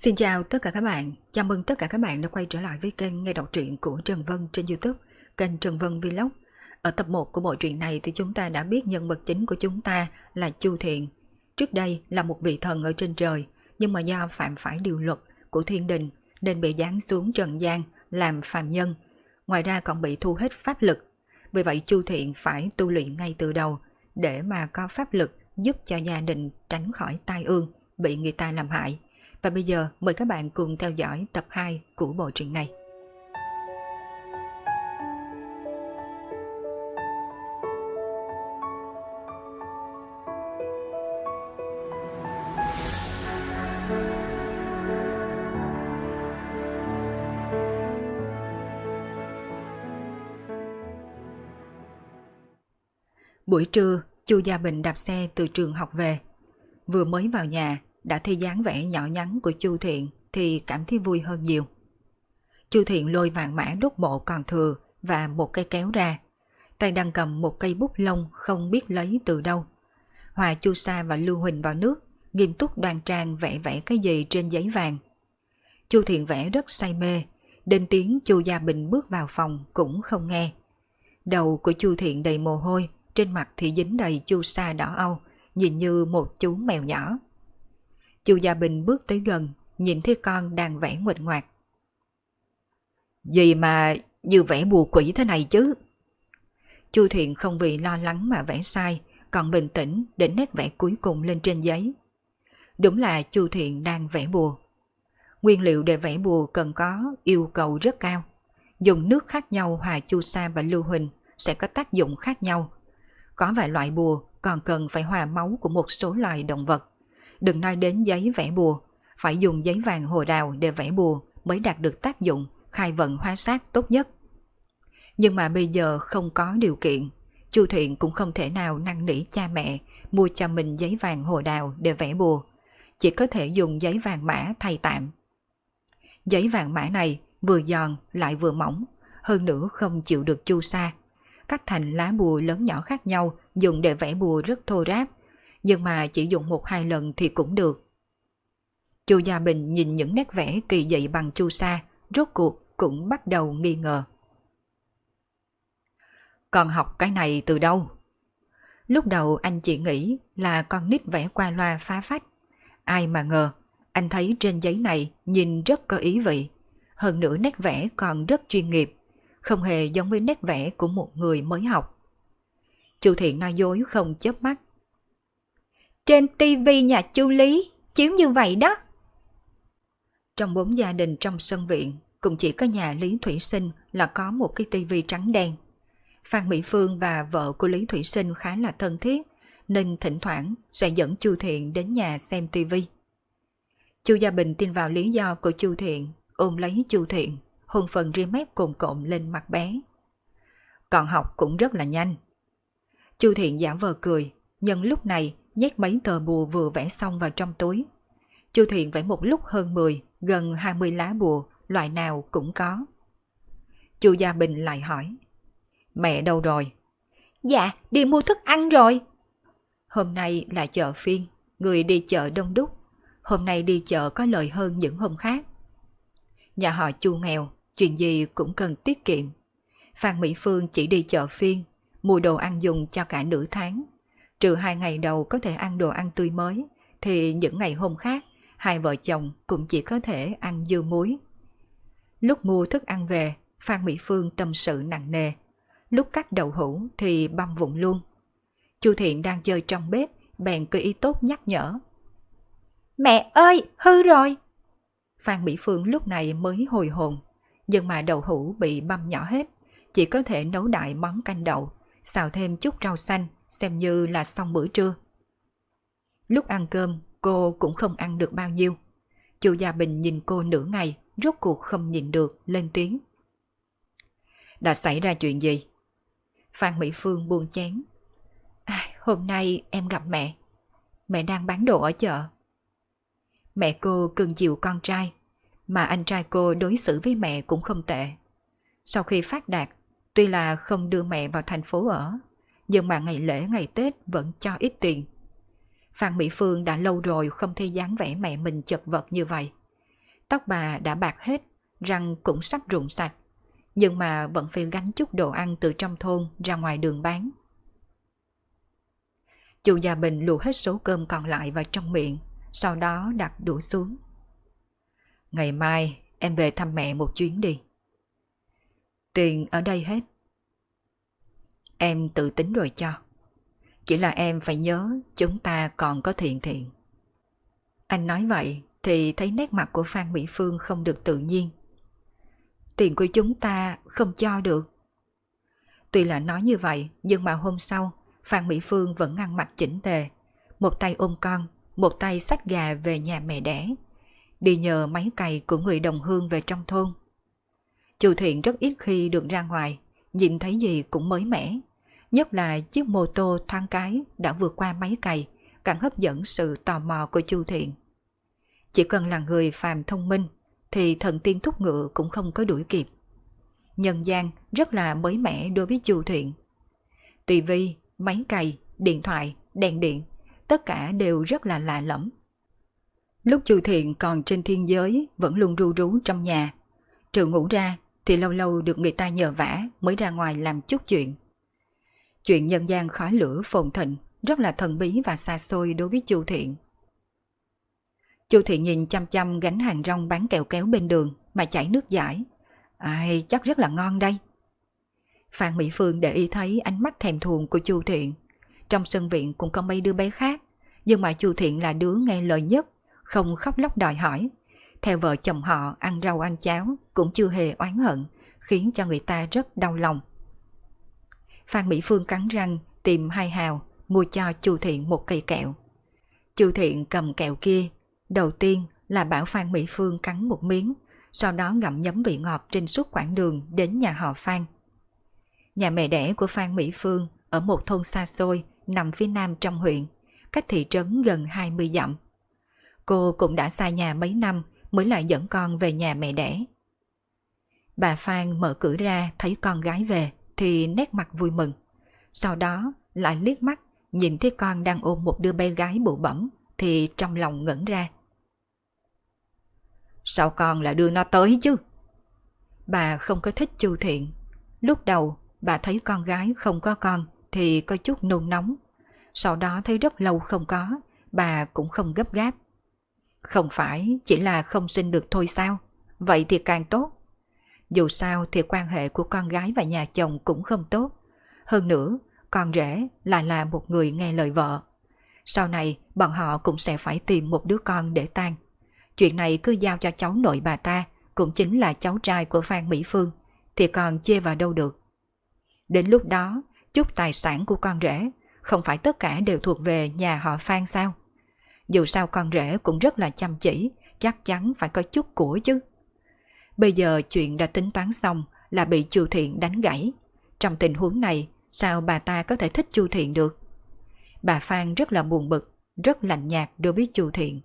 Xin chào tất cả các bạn, chào mừng tất cả các bạn đã quay trở lại với kênh nghe đọc truyện của Trần Vân trên YouTube, kênh Trần Vân Vlog. Ở tập 1 của bộ truyện này thì chúng ta đã biết nhân vật chính của chúng ta là Chu Thiện. Trước đây là một vị thần ở trên trời, nhưng mà do phạm phải điều luật của thiên đình nên bị giáng xuống trần gian làm phàm nhân. Ngoài ra còn bị thu hết pháp lực. Vì vậy Chu Thiện phải tu luyện ngay từ đầu để mà có pháp lực giúp cho gia đình tránh khỏi tai ương, bị người ta làm hại. Và bây giờ mời các bạn cùng theo dõi tập 2 của bộ truyện này. Buổi trưa, Chu Gia Bình đạp xe từ trường học về. Vừa mới vào nhà, đã thấy dáng vẻ nhỏ nhắn của Chu Thiện thì cảm thấy vui hơn nhiều. Chu Thiện lôi vàng mã đốt bộ còn thừa và một cây kéo ra. Tay đang cầm một cây bút lông không biết lấy từ đâu. Hòa chu sa và lưu huỳnh vào nước, nghiêm túc đoan trang vẽ cái gì trên giấy vàng. Chu Thiện vẽ rất say mê, đến tiếng Chu Gia Bình bước vào phòng cũng không nghe. Đầu của Chu Thiện đầy mồ hôi, trên mặt thì dính đầy chu sa đỏ au, nhìn như một chú mèo nhỏ. Chu Gia Bình bước tới gần, nhìn thấy con đang vẽ nguệch ngoạc. Gì mà như vẽ bùa quỷ thế này chứ? Chu Thiện không vì lo lắng mà vẽ sai, còn bình tĩnh để nét vẽ cuối cùng lên trên giấy. Đúng là Chu Thiện đang vẽ bùa. Nguyên liệu để vẽ bùa cần có yêu cầu rất cao. Dùng nước khác nhau hòa chu sa và lưu huỳnh sẽ có tác dụng khác nhau. Có vài loại bùa còn cần phải hòa máu của một số loài động vật. Đừng nói đến giấy vẽ bùa, phải dùng giấy vàng hồ đào để vẽ bùa mới đạt được tác dụng khai vận hóa sát tốt nhất. Nhưng mà bây giờ không có điều kiện, Chu Thiện cũng không thể nào năn nỉ cha mẹ mua cho mình giấy vàng hồ đào để vẽ bùa, chỉ có thể dùng giấy vàng mã thay tạm. Giấy vàng mã này vừa giòn lại vừa mỏng, hơn nữa không chịu được chu sa. Cắt thành lá bùa lớn nhỏ khác nhau dùng để vẽ bùa rất thô ráp, nhưng mà chỉ dùng 1-2 lần thì cũng được. Chu Gia Bình nhìn những nét vẽ kỳ dị bằng chu sa, rốt cuộc cũng bắt đầu nghi ngờ. Con học cái này từ đâu? Lúc đầu anh chỉ nghĩ là con nít vẽ qua loa phá phách. Ai mà ngờ, anh thấy trên giấy này nhìn rất có ý vị. Hơn nữa nét vẽ còn rất chuyên nghiệp, không hề giống với nét vẽ của một người mới học. Chu Thiện nói dối không chớp mắt. Trên tivi nhà Chu Lý chiếu như vậy đó. Trong 4 gia đình trong sân viện, cũng chỉ có nhà Lý Thủy Sinh là có một cái tivi trắng đen. Phan Mỹ Phương và vợ của Lý Thủy Sinh khá là thân thiết, nên thỉnh thoảng sẽ dẫn Chu Thiện đến nhà xem tivi. Chu Gia Bình tin vào lý do của Chu Thiện, ôm lấy Chu Thiện, hôn phần ria mép cồn cộm lên mặt bé. Còn học cũng rất là nhanh. Chu Thiện giả vờ cười, nhân lúc này nhét mấy tờ bùa vừa vẽ xong vào trong túi. Chu Thiện vẽ một lúc hơn 10, gần 20 lá bùa, loại nào cũng có. Chu Gia Bình lại hỏi. Mẹ đâu rồi? Dạ, đi mua thức ăn rồi. Hôm nay là chợ phiên, người đi chợ đông đúc. Hôm nay đi chợ có lời hơn những hôm khác. Nhà họ Chu nghèo, chuyện gì cũng cần tiết kiệm. Phan Mỹ Phương chỉ đi chợ phiên, mua đồ ăn dùng cho cả nửa tháng. Trừ 2 ngày đầu có thể ăn đồ ăn tươi mới, thì những ngày hôm khác, hai vợ chồng cũng chỉ có thể ăn dưa muối. Lúc mua thức ăn về, Phan Mỹ Phương tâm sự nặng nề. Lúc cắt đậu hũ thì băm vụn luôn. Chu Thiện đang chơi trong bếp, bèn có ý tốt nhắc nhở. Mẹ ơi, hư rồi! Phan Mỹ Phương lúc này mới hồi hồn, nhưng mà đậu hũ bị băm nhỏ hết, chỉ có thể nấu đại món canh đậu, xào thêm chút rau xanh, xem như là xong bữa trưa. Lúc ăn cơm, cô cũng không ăn được bao nhiêu. Chu Gia Bình nhìn cô nửa ngày, rốt cuộc không nhìn được, lên tiếng. Đã xảy ra chuyện gì? Phan Mỹ Phương buông chén. Hôm nay em gặp mẹ. Mẹ đang bán đồ ở chợ. Mẹ cô cưng chiều con trai, mà anh trai cô đối xử với mẹ cũng không tệ. Sau khi phát đạt, tuy là không đưa mẹ vào thành phố ở, nhưng mà ngày lễ ngày Tết vẫn cho ít tiền. Phan Mỹ Phương đã lâu rồi không thấy dáng vẻ mẹ mình chật vật như vậy. Tóc bà đã bạc hết, răng cũng sắp rụng sạch, nhưng mà vẫn phải gánh chút đồ ăn từ trong thôn ra ngoài đường bán. Chu Gia Bình lùa hết số cơm còn lại vào trong miệng, sau đó đặt đũa xuống. Ngày mai em về thăm mẹ một chuyến đi. Tiền ở đây hết. Em tự tính rồi cho. Chỉ là em phải nhớ chúng ta còn có thiện thiện. Anh nói vậy thì thấy nét mặt của Phan Mỹ Phương không được tự nhiên. Tiền của chúng ta không cho được. Tuy là nói như vậy, nhưng mà hôm sau Phan Mỹ Phương vẫn ăn mặc chỉnh tề, một tay ôm con, một tay xách gà về nhà mẹ đẻ, đi nhờ máy cày của người đồng hương về trong thôn. Chu Thiện rất ít khi được ra ngoài, nhìn thấy gì cũng mới mẻ, nhất là chiếc mô tô thoáng cái đã vượt qua máy cày, càng hấp dẫn sự tò mò của Chu Thiện. Chỉ cần là người phàm thông minh thì thần tiên thúc ngựa cũng không có đuổi kịp. Nhân gian rất là mới mẻ đối với Chu Thiện. Tivi, máy cày, điện thoại, đèn điện, tất cả đều rất là lạ lẫm. Lúc Chu Thiện còn trên thiên giới vẫn luôn ru rú trong nhà. Trừ ngủ ra thì lâu lâu được người ta nhờ vả mới ra ngoài làm chút chuyện. Chuyện nhân gian khói lửa phồn thịnh, rất là thần bí và xa xôi đối với Chu Thiện. Chu Thiện nhìn chăm chăm gánh hàng rong bán kẹo kéo bên đường mà chảy nước dãi. Ai, chắc rất là ngon đây. Phan Mỹ Phương để ý thấy ánh mắt thèm thuồng của Chu Thiện. Trong sân viện cũng có mấy đứa bé khác, nhưng mà Chu Thiện là đứa nghe lời nhất, không khóc lóc đòi hỏi. Theo vợ chồng họ ăn rau ăn cháo cũng chưa hề oán hận, khiến cho người ta rất đau lòng. Phan Mỹ Phương cắn răng tìm 2 hào mua cho Chu Thiện một cây kẹo. Chu Thiện cầm kẹo kia, đầu tiên là bảo Phan Mỹ Phương cắn một miếng, sau đó ngậm nhấm vị ngọt trên suốt quãng đường đến nhà họ Phan. Nhà mẹ đẻ của Phan Mỹ Phương ở một thôn xa xôi nằm phía nam trong huyện, cách thị trấn gần 20 dặm. Cô cũng đã xa nhà mấy năm mới lại dẫn con về nhà mẹ đẻ. Bà Phan mở cửa ra thấy con gái về thì nét mặt vui mừng. Sau đó lại liếc mắt nhìn thấy con đang ôm một đứa bé gái bụ bẫm thì trong lòng ngẩn ra. Sao con lại đưa nó tới chứ? Bà không có thích Chu Thiện. Lúc đầu bà thấy con gái không có con thì có chút nôn nóng. Sau đó thấy rất lâu không có, bà cũng không gấp gáp. Không phải chỉ là không sinh được thôi sao? Vậy thì càng tốt. Dù sao thì quan hệ của con gái và nhà chồng cũng không tốt. Hơn nữa, con rể lại là một người nghe lời vợ. Sau này bọn họ cũng sẽ phải tìm một đứa con để tang. Chuyện này cứ giao cho cháu nội bà ta, cũng chính là cháu trai của Phan Mỹ Phương, thì còn chê vào đâu được. Đến lúc đó, chút tài sản của con rể không phải tất cả đều thuộc về nhà họ Phan sao? Dù sao con rể cũng rất là chăm chỉ, chắc chắn phải có chút của chứ. Bây giờ chuyện đã tính toán xong là bị Chu Thiện đánh gãy. Trong tình huống này, sao bà ta có thể thích Chu Thiện được? Bà Phan rất là buồn bực, rất lạnh nhạt đối với Chu Thiện.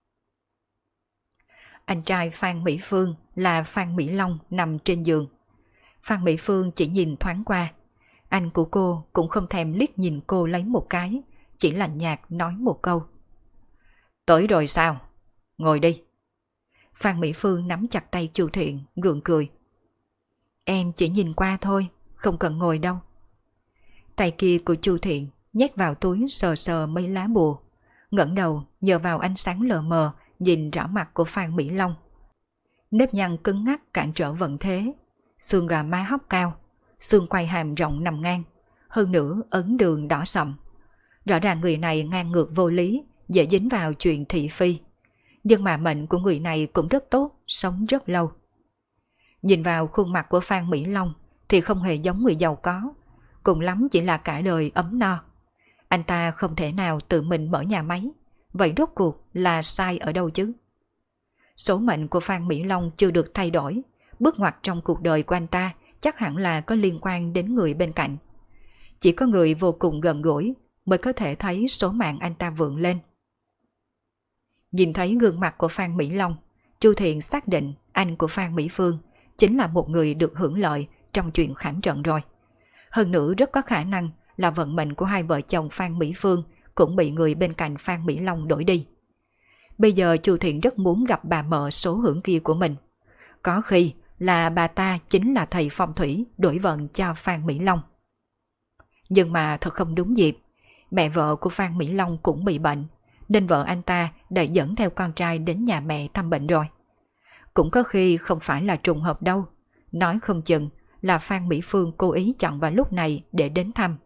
Anh trai Phan Mỹ Phương là Phan Mỹ Long nằm trên giường. Phan Mỹ Phương chỉ nhìn thoáng qua. Anh của cô cũng không thèm liếc nhìn cô lấy một cái, chỉ lạnh nhạt nói một câu. Tới rồi sao? Ngồi đi. Phan Mỹ Phương nắm chặt tay Chu Thiện, gượng cười. Em chỉ nhìn qua thôi, không cần ngồi đâu. Tay kia của Chu Thiện nhét vào túi sờ sờ mấy lá bùa, ngẩng đầu nhờ vào ánh sáng lờ mờ nhìn rõ mặt của Phan Mỹ Long. Nếp nhăn cứng ngắc cản trở vận thế, xương gò má hốc cao, xương quai hàm rộng nằm ngang, hơn nữa ấn đường đỏ sậm. Rõ ràng người này ngang ngược vô lý, dễ dính vào chuyện thị phi. Nhưng mà mệnh của người này cũng rất tốt, sống rất lâu. Nhìn vào khuôn mặt của Phan Mỹ Long thì không hề giống người giàu có, cùng lắm chỉ là cả đời ấm no. Anh ta không thể nào tự mình mở nhà máy, vậy rốt cuộc là sai ở đâu chứ? Số mệnh của Phan Mỹ Long chưa được thay đổi, bước ngoặt trong cuộc đời của anh ta chắc hẳn là có liên quan đến người bên cạnh. Chỉ có người vô cùng gần gũi mới có thể thấy số mạng anh ta vượng lên. Nhìn thấy gương mặt của Phan Mỹ Long, Chu Thiện xác định anh của Phan Mỹ Phương chính là một người được hưởng lợi trong chuyện khảm trận rồi. Hơn nữa rất có khả năng là vận mệnh của hai vợ chồng Phan Mỹ Phương cũng bị người bên cạnh Phan Mỹ Long đổi đi. Bây giờ Chu Thiện rất muốn gặp bà mợ số hưởng kia của mình. Có khi là bà ta chính là thầy phong thủy đổi vận cho Phan Mỹ Long. Nhưng mà thật không đúng dịp, mẹ vợ của Phan Mỹ Long cũng bị bệnh, nên vợ anh ta đã dẫn theo con trai đến nhà mẹ thăm bệnh rồi. Cũng có khi không phải là trùng hợp đâu, nói không chừng là Phan Mỹ Phương cố ý chọn vào lúc này để đến thăm.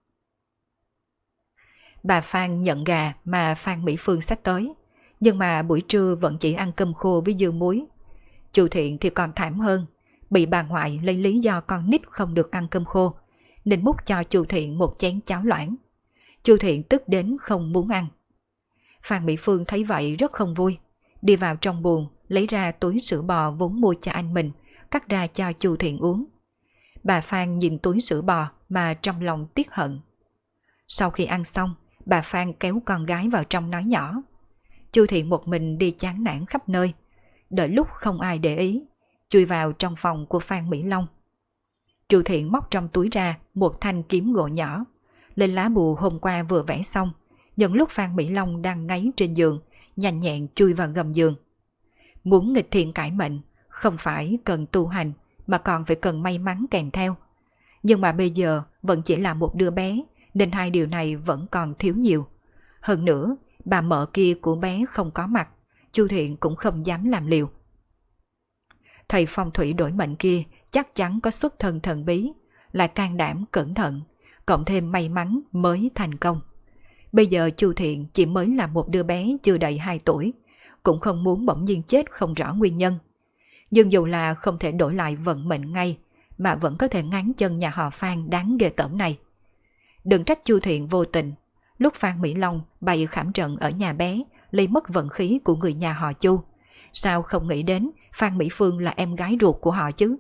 Bà Phan nhận gà mà Phan Mỹ Phương xách tới, nhưng mà buổi trưa vẫn chỉ ăn cơm khô với dưa muối. Chu Thiện thì còn thảm hơn, bị bà ngoại lấy lý do con nít không được ăn cơm khô, nên múc cho Chu Thiện một chén cháo loãng. Chu Thiện tức đến không muốn ăn. Phan Mỹ Phương thấy vậy rất không vui, đi vào trong buồng lấy ra túi sữa bò vốn mua cho anh mình, cắt ra cho Chu Thiện uống. Bà Phan nhìn túi sữa bò mà trong lòng tiếc hận. Sau khi ăn xong, bà Phan kéo con gái vào trong nói nhỏ. Chu Thiện một mình đi chán nản khắp nơi, đợi lúc không ai để ý, chui vào trong phòng của Phan Mỹ Long. Chu Thiện móc trong túi ra một thanh kiếm gỗ nhỏ, lên lá bùa hôm qua vừa vẽ xong, nhận lúc Phan Mỹ Long đang ngáy trên giường, nhanh nhẹn chui vào gầm giường. Muốn nghịch thiện cải mệnh, không phải cần tu hành, mà còn phải cần may mắn kèm theo. Nhưng mà bây giờ vẫn chỉ là một đứa bé, nên hai điều này vẫn còn thiếu nhiều. Hơn nữa, bà mợ kia của bé không có mặt, Chu Thiện cũng không dám làm liều. Thầy phong thủy đổi mệnh kia chắc chắn có xuất thân thần bí, lại can đảm cẩn thận, cộng thêm may mắn mới thành công. Bây giờ Chu Thiện chỉ mới là một đứa bé chưa đầy 2 tuổi, cũng không muốn bỗng nhiên chết không rõ nguyên nhân. Nhưng dù là không thể đổi lại vận mệnh ngay, mà vẫn có thể ngáng chân nhà họ Phan đáng ghê tởm này. Đừng trách Chu Thiện vô tình, lúc Phan Mỹ Long bày khảm trận ở nhà bé, lấy mất vận khí của người nhà họ Chu. Sao không nghĩ đến Phan Mỹ Phương là em gái ruột của họ chứ?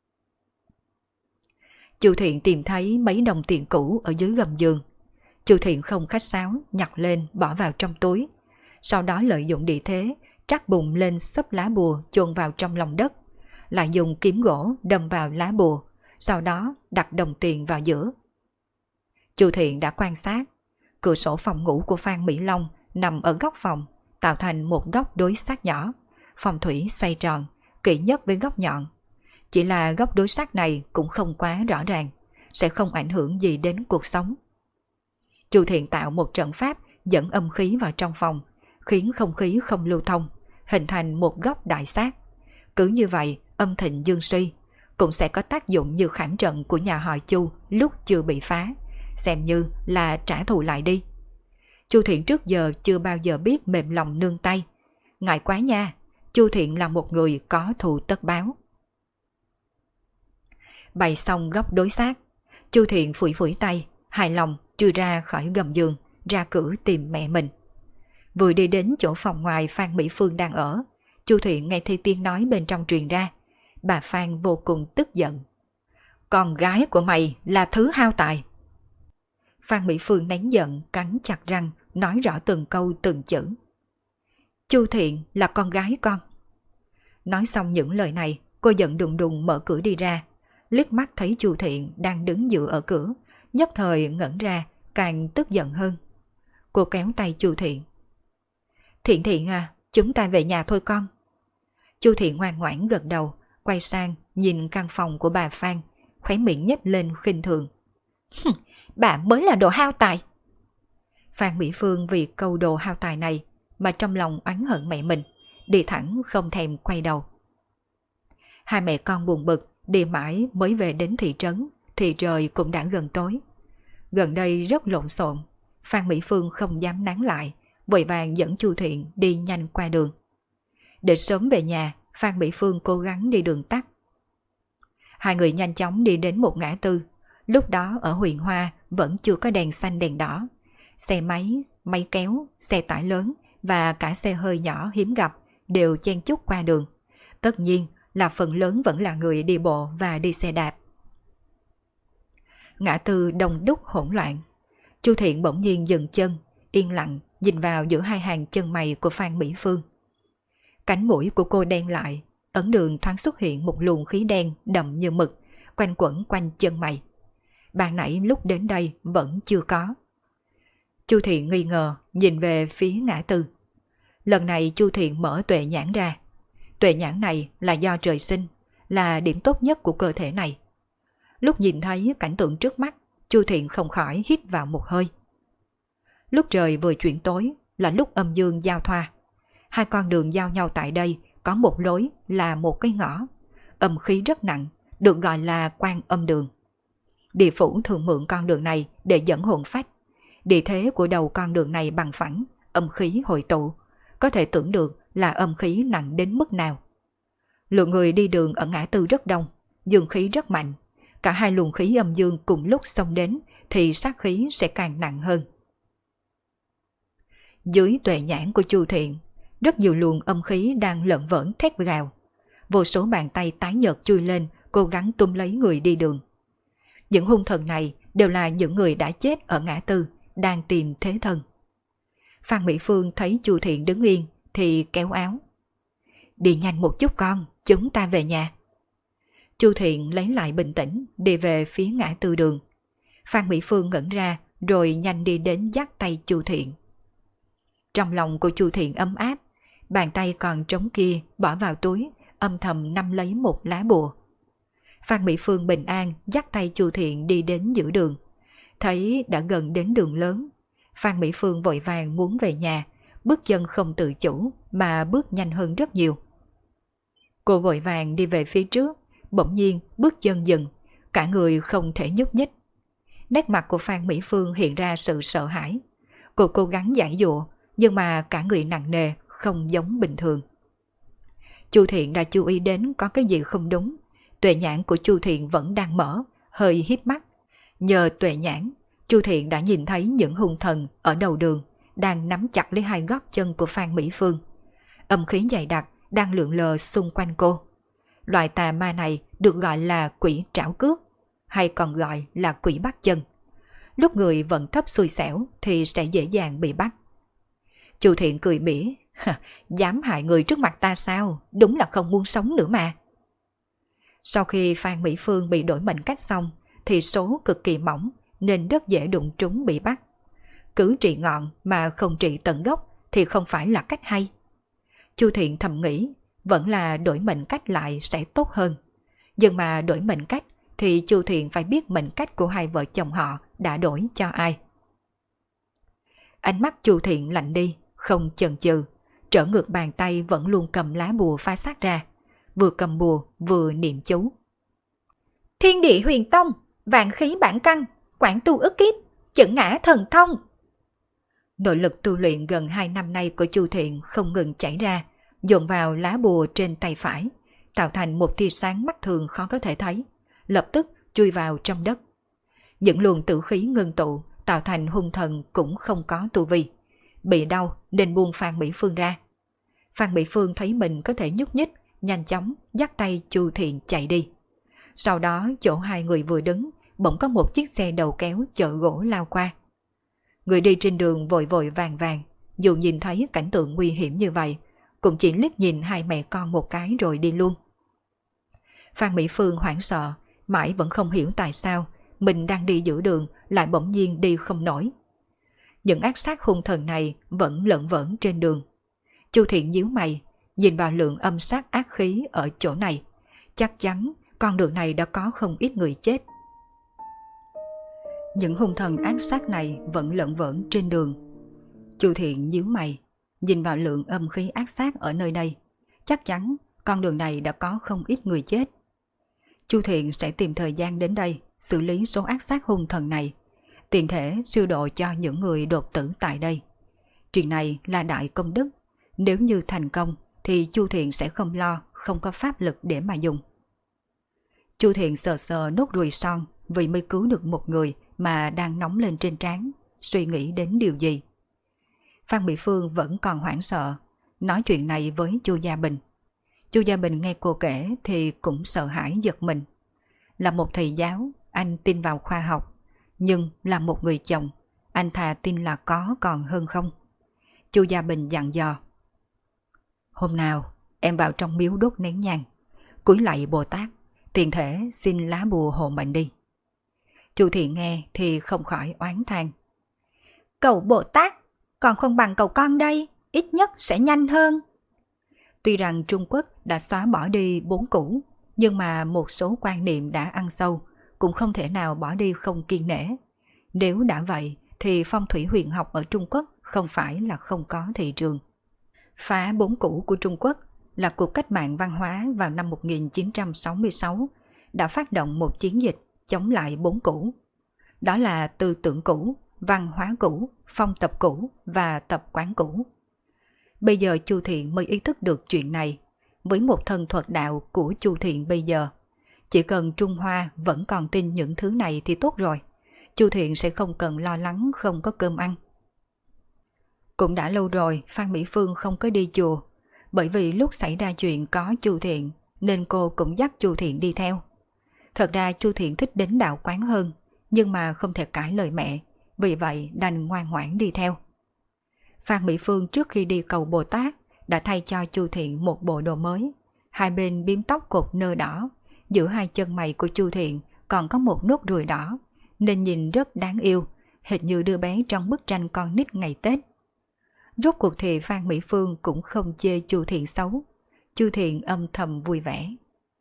Chu Thiện tìm thấy mấy đồng tiền cũ ở dưới gầm giường. Chu Thiện không khách sáo, nhặt lên bỏ vào trong túi. Sau đó lợi dụng địa thế, trắc bụng lên xấp lá bùa chôn vào trong lòng đất. Lại dùng kiếm gỗ đâm vào lá bùa, sau đó đặt đồng tiền vào giữa. Chu Thiện đã quan sát, cửa sổ phòng ngủ của Phan Mỹ Long nằm ở góc phòng, tạo thành một góc đối sát nhỏ. Phong thủy xoay tròn, kỹ nhất với góc nhọn. Chỉ là góc đối sát này cũng không quá rõ ràng, sẽ không ảnh hưởng gì đến cuộc sống. Chu Thiện tạo một trận pháp dẫn âm khí vào trong phòng, khiến không khí không lưu thông, hình thành một góc đại sát. Cứ như vậy, âm thịnh dương suy, cũng sẽ có tác dụng như khảm trận của nhà họ Chu lúc chưa bị phá, xem như là trả thù lại đi. Chu Thiện trước giờ chưa bao giờ biết mềm lòng nương tay. Ngại quá nha, Chu Thiện là một người có thù tất báo. Bày xong góc đối sát, Chu Thiện phủi phủi tay, hài lòng chui ra khỏi gầm giường, ra cửa tìm mẹ mình. Vừa đi đến chỗ phòng ngoài Phan Mỹ Phương đang ở, Chu Thiện nghe thấy tiếng nói bên trong truyền ra. Bà Phan vô cùng tức giận. Con gái của mày là thứ hao tài. Phan Mỹ Phương nén giận, cắn chặt răng, nói rõ từng câu từng chữ. Chu Thiện là con gái con. Nói xong những lời này, cô giận đùng đùng mở cửa đi ra, liếc mắt thấy Chu Thiện đang đứng dựa ở cửa, nhất thời ngẩn ra, càng tức giận hơn. Cô kéo tay Chu Thiện. Thiện Thiện à, chúng ta về nhà thôi con. Chu Thiện ngoan ngoãn gật đầu, quay sang nhìn căn phòng của bà Phan, khóe miệng nhếch lên khinh thường. Bà mới là đồ hao tài. Phan Mỹ Phương vì câu đồ hao tài này mà trong lòng oán hận mẹ mình, đi thẳng không thèm quay đầu. Hai mẹ con buồn bực, đi mãi mới về đến thị trấn, thì trời cũng đã gần tối. Gần đây rất lộn xộn, Phan Mỹ Phương không dám nán lại, vội vàng dẫn Chu Thiện đi nhanh qua đường. Để sớm về nhà, Phan Mỹ Phương cố gắng đi đường tắt. Hai người nhanh chóng đi đến một ngã tư. Lúc đó ở Huyền Hoa vẫn chưa có đèn xanh đèn đỏ. Xe máy, máy kéo, xe tải lớn và cả xe hơi nhỏ hiếm gặp đều chen chúc qua đường. Tất nhiên là phần lớn vẫn là người đi bộ và đi xe đạp. Ngã tư đông đúc hỗn loạn. Chu Thiện bỗng nhiên dừng chân, yên lặng nhìn vào giữa hai hàng chân mày của Phan Mỹ Phương. Cánh mũi của cô đen lại, ấn đường thoáng xuất hiện một luồng khí đen đậm như mực, quanh quẩn quanh chân mày. Ban nãy lúc đến đây vẫn chưa có. Chu Thiện nghi ngờ nhìn về phía ngã tư. Lần này Chu Thiện mở tuệ nhãn ra. Tuệ nhãn này là do trời sinh, là điểm tốt nhất của cơ thể này. Lúc nhìn thấy cảnh tượng trước mắt, Chu Thiện không khỏi hít vào một hơi. Lúc trời vừa chuyển tối là lúc âm dương giao thoa. Hai con đường giao nhau tại đây có một lối là một cái ngõ. Âm khí rất nặng, được gọi là quan âm đường. Địa phủ thường mượn con đường này để dẫn hồn phách. Địa thế của đầu con đường này bằng phẳng, âm khí hội tụ. Có thể tưởng được là âm khí nặng đến mức nào. Lượng người đi đường ở ngã tư rất đông, dương khí rất mạnh. Cả hai luồng khí âm dương cùng lúc xông đến thì sát khí sẽ càng nặng hơn. Dưới tuệ nhãn của Chu Thiện, rất nhiều luồng âm khí đang lợn vởn thét gào. Vô số bàn tay tái nhợt chui lên, cố gắng túm lấy người đi đường. Những hung thần này đều là những người đã chết ở ngã tư, đang tìm thế thân. Phan Mỹ Phương thấy Chu Thiện đứng yên thì kéo áo. Đi nhanh một chút con, chúng ta về nhà. Chu Thiện lấy lại bình tĩnh, đi về phía ngã tư đường. Phan Mỹ Phương ngẩn ra rồi nhanh đi đến dắt tay Chu Thiện. Trong lòng của Chu Thiện ấm áp, bàn tay còn trống kia bỏ vào túi, âm thầm nắm lấy một lá bùa. Phan Mỹ Phương bình an dắt tay Chu Thiện đi đến giữa đường. Thấy đã gần đến đường lớn, Phan Mỹ Phương vội vàng muốn về nhà, bước chân không tự chủ mà bước nhanh hơn rất nhiều. Cô vội vàng đi về phía trước, bỗng nhiên bước chân dừng, cả người không thể nhúc nhích. Nét mặt của Phan Mỹ Phương hiện ra sự sợ hãi. Cô cố gắng giãy giụa, nhưng mà cả người nặng nề, không giống bình thường. Chu Thiện đã chú ý đến có cái gì không đúng. Tuệ nhãn của Chu Thiện vẫn đang mở, hơi híp mắt. Nhờ tuệ nhãn, Chu Thiện đã nhìn thấy những hung thần ở đầu đường đang nắm chặt lấy hai gót chân của Phan Mỹ Phương. Âm khí dày đặc đang lượn lờ xung quanh cô. Loại tà ma này được gọi là quỷ trảo cước, hay còn gọi là quỷ bắt chân. Lúc người vận thấp xui xẻo thì sẽ dễ dàng bị bắt. Chu Thiện cười mỉa, dám hại người trước mặt ta sao, đúng là không muốn sống nữa mà. Sau khi Phan Mỹ Phương bị đổi mệnh cách xong thì số cực kỳ mỏng nên rất dễ đụng trúng bị bắt. Cứ trị ngọn mà không trị tận gốc thì không phải là cách hay. Chu Thiện thầm nghĩ vẫn là đổi mệnh cách lại sẽ tốt hơn. Nhưng mà đổi mệnh cách thì Chu Thiện phải biết mệnh cách của hai vợ chồng họ đã đổi cho ai. Ánh mắt Chu Thiện lạnh đi, không chần chừ, trở ngược bàn tay vẫn luôn cầm lá bùa phá xác ra, vừa cầm bùa vừa niệm chú. Thiên địa huyền tông, vạn khí bản căn, quản tu ức kiếp, chẩn ngã thần thông. Nội lực tu luyện gần 2 năm nay của Chu Thiện không ngừng chảy ra, dồn vào lá bùa trên tay phải, tạo thành một tia sáng mắt thường khó có thể thấy, lập tức chui vào trong đất. Những luồng tử khí ngưng tụ tạo thành hung thần cũng không có tu vi, bị đau nên buông Phan Mỹ Phương ra. Phan Mỹ Phương thấy mình có thể nhúc nhích, nhanh chóng dắt tay Chu Thiện chạy đi. Sau đó chỗ hai người vừa đứng, bỗng có một chiếc xe đầu kéo chở gỗ lao qua. Người đi trên đường vội vội vàng vàng, dù nhìn thấy cảnh tượng nguy hiểm như vậy, cũng chỉ liếc nhìn hai mẹ con một cái rồi đi luôn. Phan Mỹ Phương hoảng sợ, mãi vẫn không hiểu tại sao mình đang đi giữa đường lại bỗng nhiên đi không nổi. Những ác sát hung thần này vẫn lởn vởn trên đường. Chu Thiện nhíu mày, nhìn vào lượng âm sát ác khí ở chỗ này. Chắc chắn con đường này đã có không ít người chết. Những hung thần ác sát này vẫn lởn vởn trên đường. Chu Thiện nhíu mày, nhìn vào lượng âm khí ác sát ở nơi đây. Chắc chắn con đường này đã có không ít người chết. Chu Thiện sẽ tìm thời gian đến đây xử lý số ác sát hung thần này, tiền thể siêu độ cho những người đột tử tại đây. Chuyện này là đại công đức, nếu như thành công thì Chu Thiện sẽ không lo không có pháp lực để mà dùng. Chu Thiện sờ sờ nốt ruồi son vì mới cứu được một người mà đang nóng lên trên trán, suy nghĩ đến điều gì. Phan Mỹ Phương vẫn còn hoảng sợ, nói chuyện này với Chu Gia Bình. Chu Gia Bình nghe cô kể thì cũng sợ hãi giật mình. Là một thầy giáo, anh tin vào khoa học, nhưng là một người chồng, anh thà tin là có còn hơn không. Chu Gia Bình dặn dò. Hôm nào em vào trong miếu đốt nén nhang, cúi lạy Bồ Tát, tiền thể xin lá bùa hộ mệnh đi. Chu Thiện nghe thì không khỏi oán than. Cầu Bồ Tát còn không bằng cầu con đây, ít nhất sẽ nhanh hơn. Tuy rằng Trung Quốc đã xóa bỏ đi 4 cũ, nhưng mà một số quan niệm đã ăn sâu, cũng không thể nào bỏ đi không kiêng nể. Nếu đã vậy, thì phong thủy huyền học ở Trung Quốc không phải là không có thị trường. Phá 4 cũ của Trung Quốc là cuộc cách mạng văn hóa vào năm 1966 đã phát động một chiến dịch chống lại 4 cũ. Đó là tư tưởng cũ, văn hóa cũ, phong tập cũ và tập quán cũ. Bây giờ Chu Thiện mới ý thức được chuyện này. Với một thân thuật đạo của Chu Thiện bây giờ, chỉ cần Trung Hoa vẫn còn tin những thứ này thì tốt rồi. Chu Thiện sẽ không cần lo lắng không có cơm ăn. Cũng đã lâu rồi Phan Mỹ Phương không có đi chùa, bởi vì lúc xảy ra chuyện có Chu Thiện nên cô cũng dắt Chu Thiện đi theo. Thật ra Chu Thiện thích đến đạo quán hơn, nhưng mà không thể cãi lời mẹ, vì vậy đành ngoan ngoãn đi theo. Phan Mỹ Phương trước khi đi cầu Bồ Tát đã thay cho Chu Thiện một bộ đồ mới, hai bên bím tóc cột nơ đỏ, giữa hai chân mày của Chu Thiện còn có một nốt ruồi đỏ, nên nhìn rất đáng yêu, hệt như đứa bé trong bức tranh con nít ngày Tết. Rốt cuộc thì Phan Mỹ Phương cũng không chê Chu Thiện xấu, Chu Thiện âm thầm vui vẻ.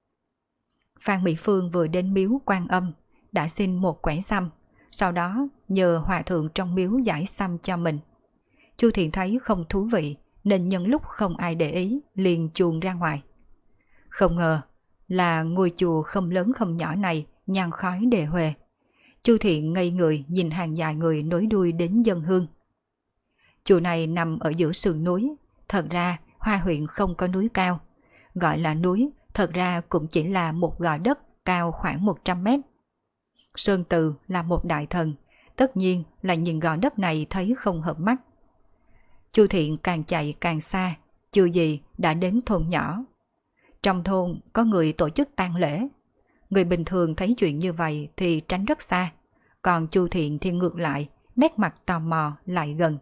Phan Mỹ Phương vừa đến miếu Quan Âm, đã xin một quẻ xăm, sau đó nhờ hòa thượng trong miếu giải xăm cho mình. Chu Thiện thấy không thú vị nên nhân lúc không ai để ý liền chuồn ra ngoài. Không ngờ là ngôi chùa không lớn không nhỏ này nhang khói đề huề. Chu Thiện ngây người nhìn hàng dài người nối đuôi đến dân hương. Chùa này nằm ở giữa sườn núi, thật ra Hoa huyện không có núi cao. Gọi là núi, thật ra cũng chỉ là một gò đất cao khoảng 100 mét. Sơn Từ là một đại thần, tất nhiên là nhìn gò đất này thấy không hợp mắt. Chu Thiện càng chạy càng xa, chưa gì đã đến thôn nhỏ. Trong thôn có người tổ chức tang lễ. Người bình thường thấy chuyện như vậy thì tránh rất xa, còn Chu Thiện thì ngược lại, nét mặt tò mò lại gần.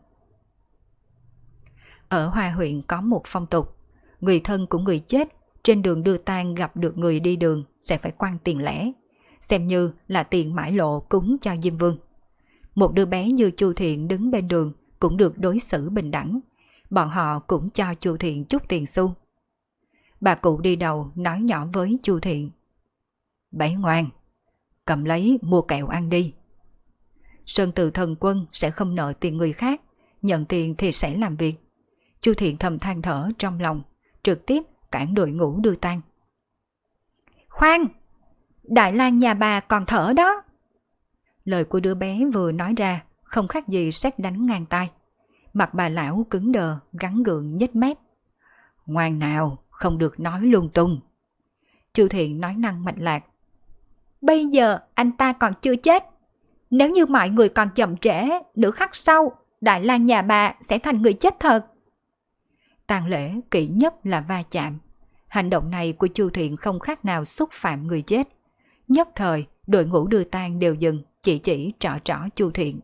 Ở Hoa huyện có một phong tục, người thân của người chết trên đường đưa tang gặp được người đi đường sẽ phải quăng tiền lẻ, xem như là tiền mãi lộ cúng cho Diêm Vương. Một đứa bé như Chu Thiện đứng bên đường cũng được đối xử bình đẳng, bọn họ cũng cho Chu Thiện chút tiền xu. Bà cụ đi đầu nói nhỏ với Chu Thiện: "Bé ngoan, cầm lấy mua kẹo ăn đi. Sơn Từ thần quân sẽ không nợ tiền người khác, nhận tiền thì sẽ làm việc." Chu Thiện thầm than thở trong lòng, trực tiếp cản đội ngũ đưa tang. "Khoan! Đại lang nhà bà còn thở đó." Lời của đứa bé vừa nói ra không khác gì sét đánh ngang tai. Mặt bà lão cứng đờ, gắn gượng nhếch mép. "Ngoan nào, không được nói lung tung." Chu Thiện nói năng mạch lạc. "Bây giờ anh ta còn chưa chết. Nếu như mọi người còn chậm trễ, nửa khắc sau, Đại lang nhà bà sẽ thành người chết thật." Tang lễ kỹ nhất là va chạm. Hành động này của Chu Thiện không khác nào xúc phạm người chết. Nhất thời, đội ngũ đưa tang đều dừng, chỉ trỏ Chu Thiện.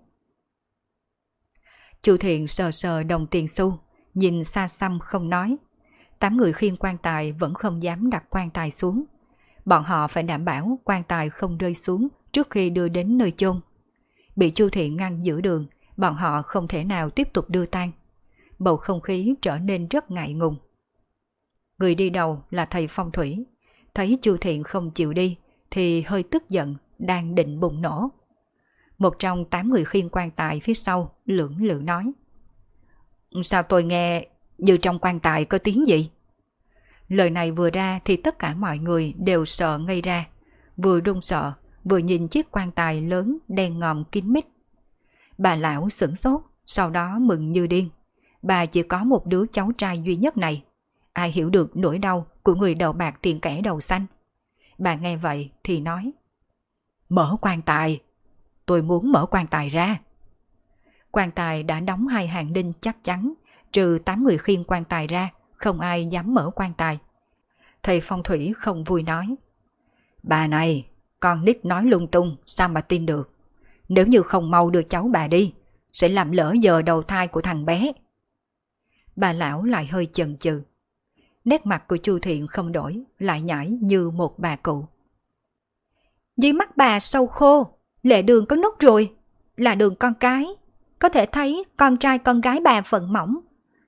Chu Thiện sờ sờ đồng tiền xu, nhìn xa xăm không nói. 8 người khiêng quan tài vẫn không dám đặt quan tài xuống. Bọn họ phải đảm bảo quan tài không rơi xuống trước khi đưa đến nơi chôn. Bị Chu Thiện ngăn giữa đường, bọn họ không thể nào tiếp tục đưa tang. Bầu không khí trở nên rất ngại ngùng. Người đi đầu là thầy phong thủy, thấy Chu Thiện không chịu đi thì hơi tức giận, đang định bùng nổ. Một trong 8 người khiêng quan tài phía sau lưỡng lự nói: "Sao tôi nghe như trong quan tài có tiếng gì?" Lời này vừa ra thì tất cả mọi người đều sợ ngây ra, vừa run sợ, vừa nhìn chiếc quan tài lớn đen ngòm kín mít. Bà lão sửng sốt, sau đó mừng như điên. Bà chỉ có một đứa cháu trai duy nhất này, ai hiểu được nỗi đau của người đầu bạc tiền kẻ đầu xanh. Bà nghe vậy thì nói: "Mở quan tài, tôi muốn mở quan tài ra." Quan tài đã đóng 2 hàng đinh chắc chắn, trừ 8 người khiêng quan tài ra, không ai dám mở quan tài. Thầy phong thủy không vui nói: "Bà này, con nít nói lung tung sao mà tin được. Nếu như không mau đưa cháu bà đi, sẽ làm lỡ giờ đầu thai của thằng bé." Bà lão lại hơi chần chừ. Nét mặt của Chu Thiện không đổi, lại nhảy như một bà cụ. "Dưới mắt bà sâu khô, lệ đường có nốt ruồi, là đường con cái. Có thể thấy con trai con gái bà phận mỏng.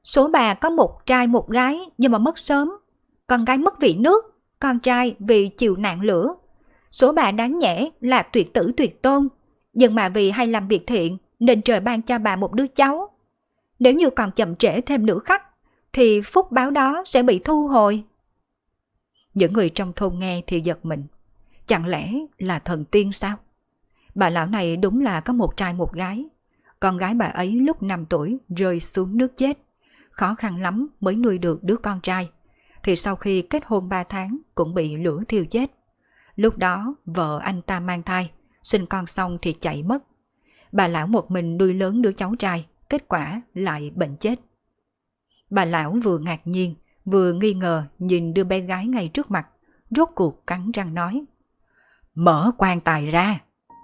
Số bà có một trai một gái nhưng mà mất sớm. Con gái mất vì nước, con trai vì chịu nạn lửa. Số bà đáng nhẽ là tuyệt tử tuyệt tôn, nhưng mà vì hay làm việc thiện nên trời ban cho bà một đứa cháu. Nếu như còn chậm trễ thêm nửa khắc thì phúc báo đó sẽ bị thu hồi. Những người trong thôn nghe thì giật mình. Chẳng lẽ là thần tiên sao? Bà lão này đúng là có một trai một gái. Con gái bà ấy lúc 5 tuổi rơi xuống nước chết. Khó khăn lắm mới nuôi được đứa con trai. Thì sau khi kết hôn 3 tháng cũng bị lửa thiêu chết. Lúc đó vợ anh ta mang thai, sinh con xong thì chạy mất. Bà lão một mình nuôi lớn đứa cháu trai, kết quả lại bệnh chết. Bà lão vừa ngạc nhiên, vừa nghi ngờ nhìn đứa bé gái ngay trước mặt, rốt cuộc cắn răng nói: "Mở quan tài ra."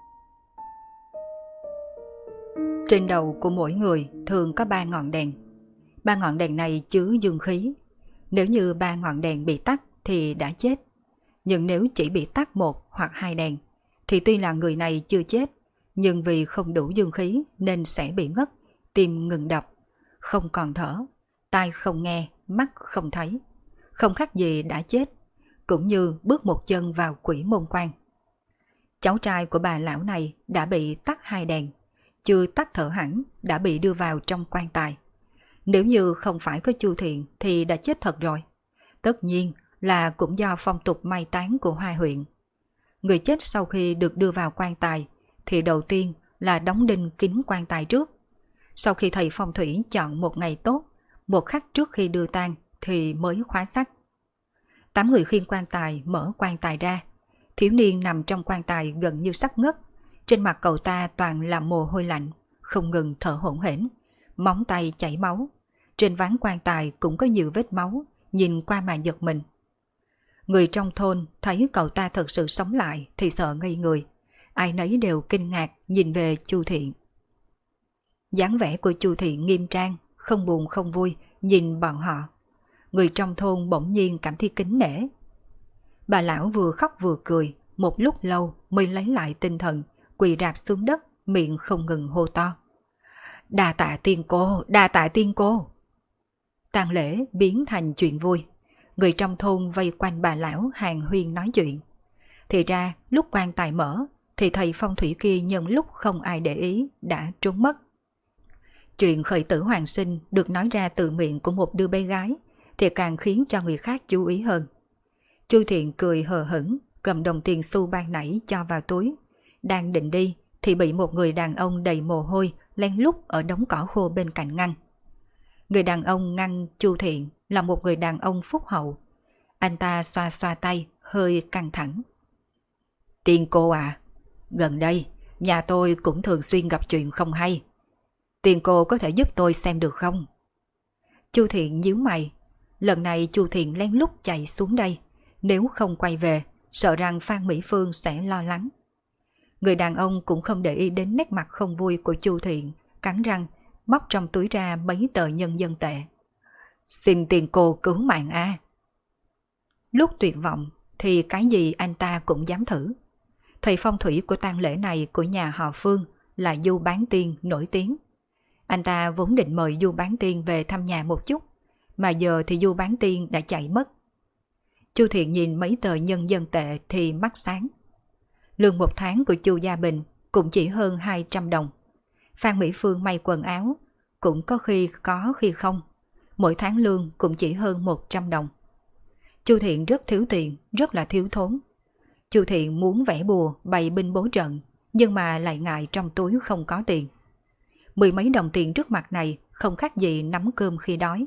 Trên đầu của mỗi người thường có 3 ngọn đèn. 3 ngọn đèn này chứa dương khí. Nếu như 3 ngọn đèn bị tắt thì đã chết. Nhưng nếu chỉ bị tắt 1 hoặc 2 đèn thì tuy là người này chưa chết, nhưng vì không đủ dương khí nên sẽ bị ngất, tim ngừng đập, không còn thở, tai không nghe, mắt không thấy. Không khác gì đã chết, cũng như bước một chân vào quỷ môn quan. Cháu trai của bà lão này đã bị tắt 2 đèn, chưa tắt thở hẳn đã bị đưa vào trong quan tài. Nếu như không phải có Chu Thiện thì đã chết thật rồi. Tất nhiên là cũng do phong tục mai táng của Hoa huyện. Người chết sau khi được đưa vào quan tài thì đầu tiên là đóng đinh kín quan tài trước. Sau khi thầy phong thủy chọn một ngày tốt, một khắc trước khi đưa tang thì mới khóa xác. 8 người khiêng quan tài mở quan tài ra. Thiếu niên nằm trong quan tài gần như sắp ngất. Trên mặt cậu ta toàn là mồ hôi lạnh, không ngừng thở hổn hển, móng tay chảy máu. Trên ván quan tài cũng có nhiều vết máu, nhìn qua mà giật mình. Người trong thôn thấy cậu ta thật sự sống lại thì sợ ngây người. Ai nấy đều kinh ngạc nhìn về Chu Thiện. Dáng vẻ của Chu Thiện nghiêm trang, không buồn không vui, nhìn bọn họ. Người trong thôn bỗng nhiên cảm thấy kính nể. Bà lão vừa khóc vừa cười, một lúc lâu mới lấy lại tinh thần, quỳ rạp xuống đất, miệng không ngừng hô to: "Đa tạ tiên cô, đa tạ tiên cô." Tang lễ biến thành chuyện vui. Người trong thôn vây quanh bà lão hàn huyên nói chuyện. Thì ra lúc quan tài mở thì thầy phong thủy kia nhân lúc không ai để ý đã trốn mất. Chuyện khởi tử hoàn sinh được nói ra từ miệng của một đứa bé gái thì càng khiến cho người khác chú ý hơn. Chu Thiện cười hờ hững, cầm đồng tiền xu ban nãy cho vào túi. Đang định đi thì bị một người đàn ông đầy mồ hôi lén lút ở đống cỏ khô bên cạnh ngăn. Người đàn ông ngăn Chu Thiện là một người đàn ông phúc hậu. Anh ta xoa xoa tay, hơi căng thẳng. "Tiên cô à, gần đây nhà tôi cũng thường xuyên gặp chuyện không hay. Tiên cô có thể giúp tôi xem được không?" Chu Thiện nhíu mày. Lần này Chu Thiện lén lút chạy xuống đây. Nếu không quay về, sợ rằng Phan Mỹ Phương sẽ lo lắng. Người đàn ông cũng không để ý đến nét mặt không vui của Chu Thiện, cắn răng, móc trong túi ra mấy tờ nhân dân tệ. "Xin tiền cô cứu mạng a." Lúc tuyệt vọng thì cái gì anh ta cũng dám thử. Thầy phong thủy của tang lễ này của nhà họ Phương là Du Bán Tiên nổi tiếng. Anh ta vốn định mời Du Bán Tiên về thăm nhà một chút, mà giờ thì Du Bán Tiên đã chạy mất. Chu Thiện nhìn mấy tờ nhân dân tệ thì mắt sáng. Lương một tháng của Chu Gia Bình cũng chỉ hơn 200 đồng. Phan Mỹ Phương may quần áo, cũng có khi không. Mỗi tháng lương cũng chỉ hơn 100 đồng. Chu Thiện rất thiếu tiền, rất là thiếu thốn. Chu Thiện muốn vẽ bùa bày binh bố trận, nhưng mà lại ngại trong túi không có tiền. 10 mấy đồng tiền trước mặt này không khác gì nắm cơm khi đói.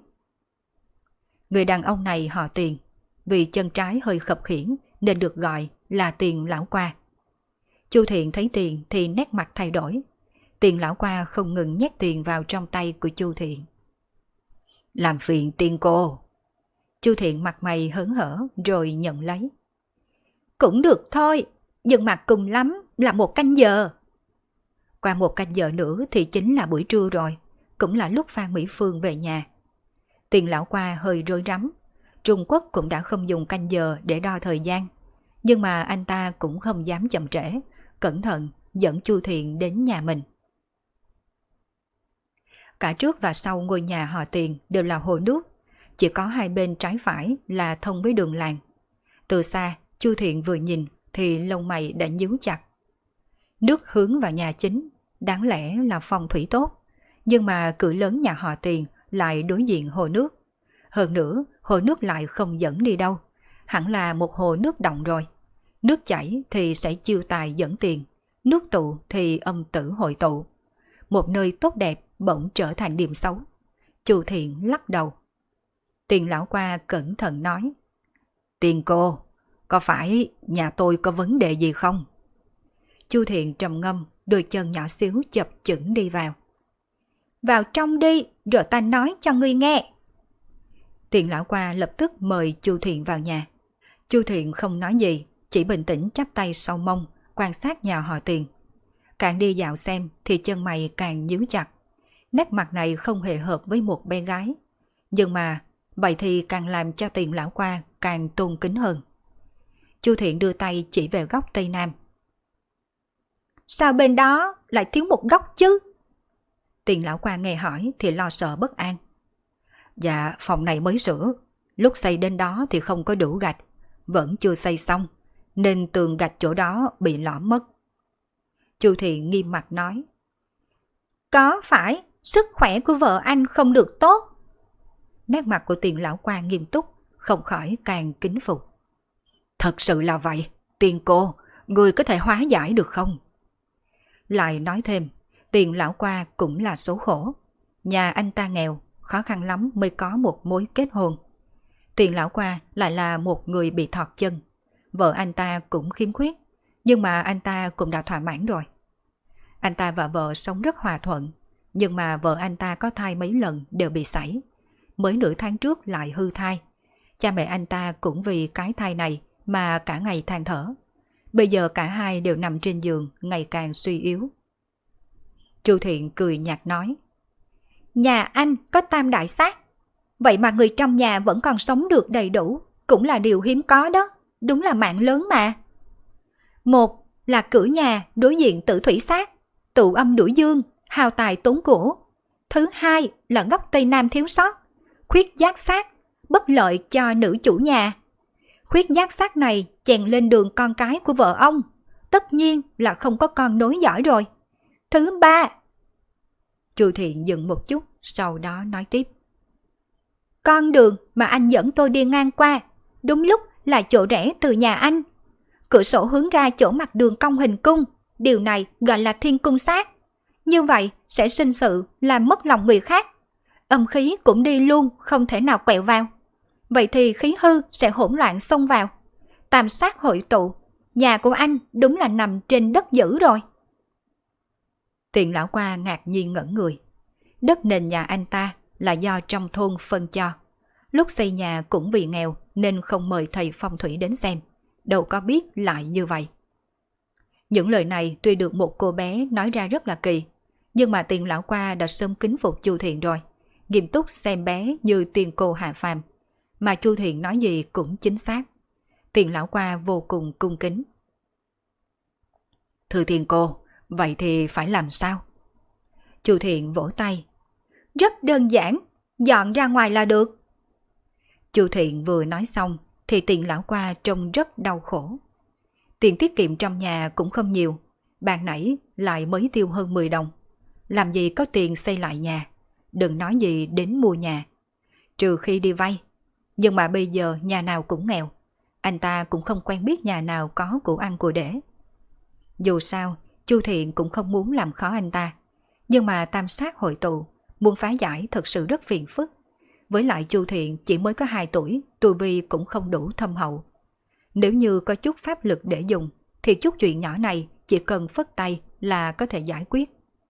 Người đàn ông này họ Tiền, vì chân trái hơi khập khiễng nên được gọi là Tiền lão qua. Chu Thiện thấy Tiền thì nét mặt thay đổi. Tiền lão qua không ngừng nhét tiền vào trong tay của Chu Thiện. "Làm phiền tiên cô." Chu Thiện mặt mày hớn hở rồi nhận lấy. "Cũng được thôi, nhưng mà cùng lắm là 1 canh giờ." Qua 1 canh giờ nữa thì chính là buổi trưa rồi, cũng là lúc Phan Mỹ Phương về nhà. Tiền lão qua hơi rối rắm. Trung Quốc cũng đã không dùng canh giờ để đo thời gian, nhưng mà anh ta cũng không dám chậm trễ, cẩn thận dẫn Chu Thiện đến nhà mình. Cả trước và sau ngôi nhà họ Tiền đều là hồ nước, chỉ có hai bên trái phải là thông với đường làng. Từ xa, Chu Thiện vừa nhìn thì lông mày đã nhíu chặt. Nước hướng vào nhà chính, đáng lẽ là phong thủy tốt, nhưng mà cửa lớn nhà họ Tiền lại đối diện hồ nước. Hơn nữa, hồ nước lại không dẫn đi đâu, hẳn là một hồ nước động rồi. Nước chảy thì sẽ chiêu tài dẫn tiền, nước tụ thì âm tử hội tụ. Một nơi tốt đẹp bỗng trở thành điểm xấu. Chu Thiện lắc đầu. Tiền lão qua cẩn thận nói. Tiền cô, có phải nhà tôi có vấn đề gì không? Chu Thiện trầm ngâm, đôi chân nhỏ xíu chập chững đi vào. Vào trong đi, rồi ta nói cho ngươi nghe. Tiền lão qua lập tức mời Chu Thiện vào nhà. Chu Thiện không nói gì, chỉ bình tĩnh chắp tay sau mông, quan sát nhà họ Tiền. Càng đi dạo xem thì chân mày càng nhíu chặt. Nét mặt này không hề hợp với một bé gái. Nhưng mà, vậy thì càng làm cho Tiền lão qua càng tôn kính hơn. Chu Thiện đưa tay chỉ về góc Tây Nam. Sao bên đó lại thiếu một góc chứ? Tiền lão qua nghe hỏi thì lo sợ bất an. Dạ, phòng này mới sửa. Lúc xây đến đó thì không có đủ gạch. Vẫn chưa xây xong, nên tường gạch chỗ đó bị lõm mất. Chu Thiện nghiêm mặt nói. Có phải sức khỏe của vợ anh không được tốt? Nét mặt của Tiền lão qua nghiêm túc, không khỏi càng kính phục. Thật sự là vậy, Tiền cô, người có thể hóa giải được không? Lại nói thêm, Tiền lão qua cũng là số khổ. Nhà anh ta nghèo, khó khăn lắm mới có một mối kết hôn. Tiền lão qua lại là một người bị thọt chân. Vợ anh ta cũng khiếm khuyết, nhưng mà anh ta cũng đã thỏa mãn rồi. Anh ta và vợ sống rất hòa thuận, nhưng mà vợ anh ta có thai mấy lần đều bị sảy. Mới nửa tháng trước lại hư thai. Cha mẹ anh ta cũng vì cái thai này mà cả ngày than thở. Bây giờ cả hai đều nằm trên giường, ngày càng suy yếu. Chu Thiện cười nhạt nói. Nhà anh có tam đại sát, vậy mà người trong nhà vẫn còn sống được đầy đủ, cũng là điều hiếm có đó, đúng là mạng lớn mà. Một là cửa nhà đối diện tử thủy sát, tụ âm đuổi dương, hào tài tốn của. Thứ hai là góc Tây Nam thiếu sót, khuyết giác sát, bất lợi cho nữ chủ nhà. Khuyết giác sát này chèn lên đường con cái của vợ ông, tất nhiên là không có con nối dõi rồi. Thứ ba. Chu Thiện dừng một chút, sau đó nói tiếp. Con đường mà anh dẫn tôi đi ngang qua, đúng lúc là chỗ rẽ từ nhà anh. Cửa sổ hướng ra chỗ mặt đường cong hình cung, điều này gọi là thiên cung sát. Như vậy sẽ sinh sự làm mất lòng người khác. Âm khí cũng đi luôn, không thể nào quẹo vào. Vậy thì khí hư sẽ hỗn loạn xông vào. Tam sát hội tụ, nhà của anh đúng là nằm trên đất dữ rồi. Tiền lão qua ngạc nhiên ngẩn người. Đất nền nhà anh ta là do trong thôn phân cho. Lúc xây nhà cũng vì nghèo nên không mời thầy phong thủy đến xem. Đâu có biết lại như vậy. Những lời này tuy được một cô bé nói ra rất là kỳ, nhưng mà Tiền lão qua đã sớm kính phục Chu Thiện rồi, nghiêm túc xem bé như tiên cô hạ phàm. Mà Chu Thiện nói gì cũng chính xác. Tiền lão qua vô cùng cung kính. Thưa tiên cô, vậy thì phải làm sao? Chu Thiện vỗ tay. Rất đơn giản, dọn ra ngoài là được. Chu Thiện vừa nói xong thì Tiền lão qua trông rất đau khổ. Tiền tiết kiệm trong nhà cũng không nhiều, ban nãy lại mới tiêu hơn 10 đồng. Làm gì có tiền xây lại nhà, đừng nói gì đến mua nhà. Trừ khi đi vay, nhưng mà bây giờ nhà nào cũng nghèo, anh ta cũng không quen biết nhà nào có của ăn của để. Dù sao, Chu Thiện cũng không muốn làm khó anh ta, nhưng mà tam sát hội tụ, muốn phá giải thật sự rất phiền phức. Với lại Chu Thiện chỉ mới có 2 tuổi, tu vi cũng không đủ thâm hậu. Nếu như có chút pháp lực để dùng, thì chút chuyện nhỏ này chỉ cần phất tay là có thể giải quyết.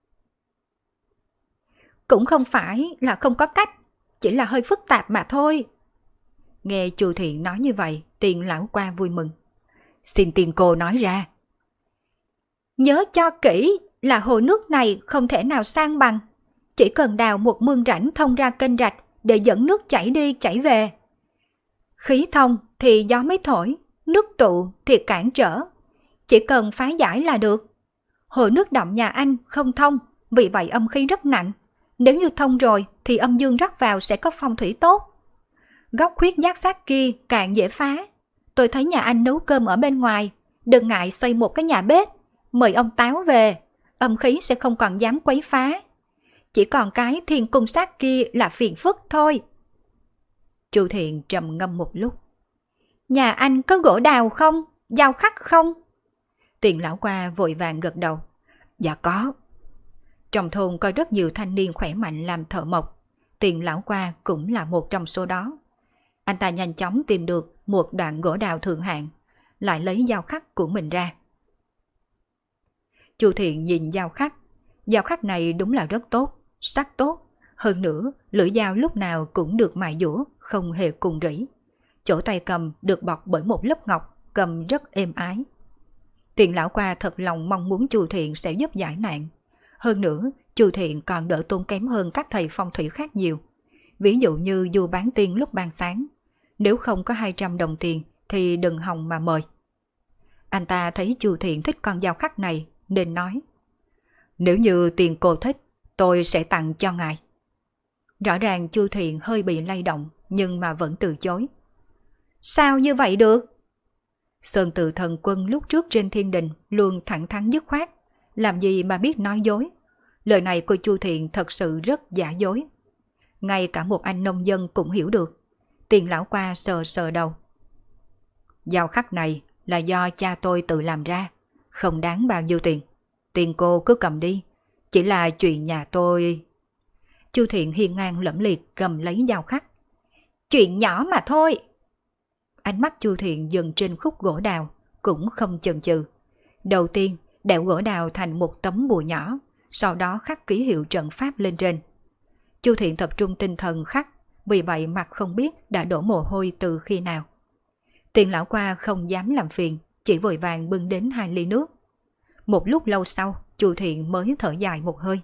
Cũng không phải là không có cách, chỉ là hơi phức tạp mà thôi. Nghe Chu Thiện nói như vậy, Tiền lão qua vui mừng. Xin tiền cô nói ra. Nhớ cho kỹ là hồ nước này không thể nào san bằng. Chỉ cần đào một mương rãnh thông ra kênh rạch để dẫn nước chảy đi chảy về. Khí thông thì gió mới thổi, nước tụ thì cản trở. Chỉ cần phá giải là được. Hồ nước động nhà anh không thông, vì vậy âm khí rất nặng. Nếu như thông rồi thì âm dương rót vào sẽ có phong thủy tốt. Góc khuyết giác sát kia càng dễ phá. Tôi thấy nhà anh nấu cơm ở bên ngoài, đừng ngại xây một cái nhà bếp, mời ông Táo về, âm khí sẽ không còn dám quấy phá. Chỉ còn cái thiên cung sát kia là phiền phức thôi. Chu Thiện trầm ngâm một lúc. Nhà anh có gỗ đào không? Dao khắc không? Tiền lão qua vội vàng gật đầu. Dạ có. Trong thôn có rất nhiều thanh niên khỏe mạnh làm thợ mộc. Tiền lão qua cũng là một trong số đó. Anh ta nhanh chóng tìm được một đoạn gỗ đào thượng hạng, lại lấy dao khắc của mình ra. Chu Thiện nhìn dao khắc này đúng là rất tốt, sắc tốt. Hơn nữa, lưỡi dao lúc nào cũng được mài dũa, không hề cùng rỉ. Chỗ tay cầm được bọc bởi một lớp ngọc, cầm rất êm ái. Tiền lão qua thật lòng mong muốn Chu Thiện sẽ giúp giải nạn. Hơn nữa, Chu Thiện còn đỡ tốn kém hơn các thầy phong thủy khác nhiều. Ví dụ như dù bán tiên lúc ban sáng, nếu không có 200 đồng tiền thì đừng hòng mà mời. Anh ta thấy Chu Thiện thích con dao khắc này nên nói: Nếu như tiền cô thích, tôi sẽ tặng cho ngài. Rõ ràng Chu Thiện hơi bị lay động nhưng mà vẫn từ chối. Sao như vậy được? Sơn Tự Thần Quân lúc trước trên thiên đình luôn thẳng thắn dứt khoát, làm gì mà biết nói dối. Lời này của Chu Thiện thật sự rất giả dối. Ngay cả một anh nông dân cũng hiểu được. Tiền lão qua sờ sờ đầu. Dao khắc này là do cha tôi tự làm ra, không đáng bao nhiêu tiền. Tiền cô cứ cầm đi, chỉ là chuyện nhà tôi. Chu Thiện hiên ngang lẫm liệt cầm lấy dao khắc. Chuyện nhỏ mà thôi. Ánh mắt Chu Thiện dừng trên khúc gỗ đào, cũng không chần chừ. Đầu tiên, đẽo gỗ đào thành một tấm bùa nhỏ, sau đó khắc ký hiệu trận pháp lên trên. Chu Thiện tập trung tinh thần khắc, vì vậy mặt không biết đã đổ mồ hôi từ khi nào. Tiền lão qua không dám làm phiền, chỉ vội vàng bưng đến 2 ly nước. Một lúc lâu sau, Chu Thiện mới thở dài một hơi.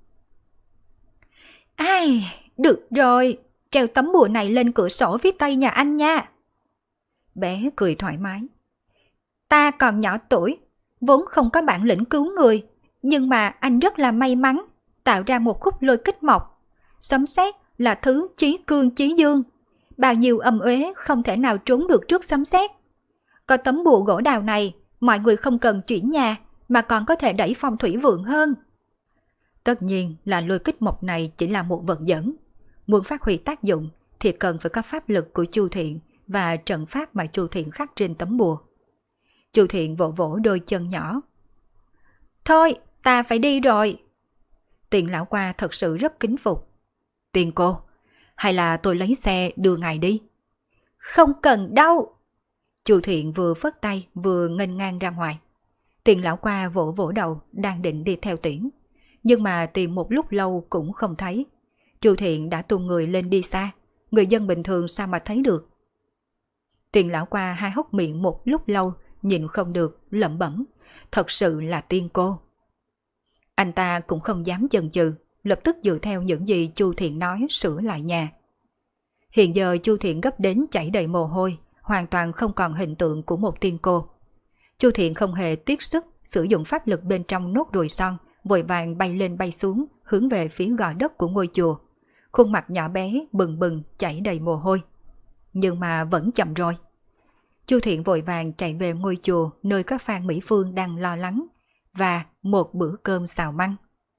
Ai, được rồi, treo tấm bùa này lên cửa sổ phía tây nhà anh nha. Bé cười thoải mái. Ta còn nhỏ tuổi, vốn không có bản lĩnh cứu người, nhưng mà anh rất là may mắn, tạo ra một khúc lôi kích mộc. Sấm sét là thứ chí cương chí dương, bao nhiêu âm uế không thể nào trốn được trước sấm sét. Có tấm bùa gỗ đào này, mọi người không cần chuyển nhà, mà còn có thể đẩy phong thủy vượng hơn. Tất nhiên là lôi kích mộc này chỉ là một vật dẫn. Muốn phát huy tác dụng thì cần phải có pháp lực của Chu Thiện và trận pháp mà Chu Thiện khắc trên tấm bùa. Chu Thiện vỗ vỗ đôi chân nhỏ. Thôi, ta phải đi rồi. Tiền lão qua thật sự rất kính phục. Tiền cô, hay là tôi lấy xe đưa ngài đi? Không cần đâu. Chu Thiện vừa phất tay vừa nghênh ngang ra ngoài. Tiền lão qua vỗ vỗ đầu đang định đi theo tiễn, nhưng mà tìm một lúc lâu cũng không thấy. Chu Thiện đã tung người lên đi xa, người dân bình thường sao mà thấy được. Tiền lão qua hai hốc miệng một lúc lâu, nhìn không được, lẩm bẩm, thật sự là tiên cô. Anh ta cũng không dám chần chừ, lập tức dựa theo những gì Chu Thiện nói sửa lại nhà. Hiện giờ Chu Thiện gấp đến chảy đầy mồ hôi, hoàn toàn không còn hình tượng của một tiên cô. Chu Thiện không hề tiếc sức sử dụng pháp lực bên trong nốt ruồi son, vội vàng bay lên bay xuống, hướng về phía gò đất của ngôi chùa. Khuôn mặt nhỏ bé bừng bừng chảy đầy mồ hôi. Nhưng mà vẫn chậm rồi. Chu Thiện vội vàng chạy về ngôi chùa nơi có Phan Mỹ Phương đang lo lắng, và một bữa cơm xào măng.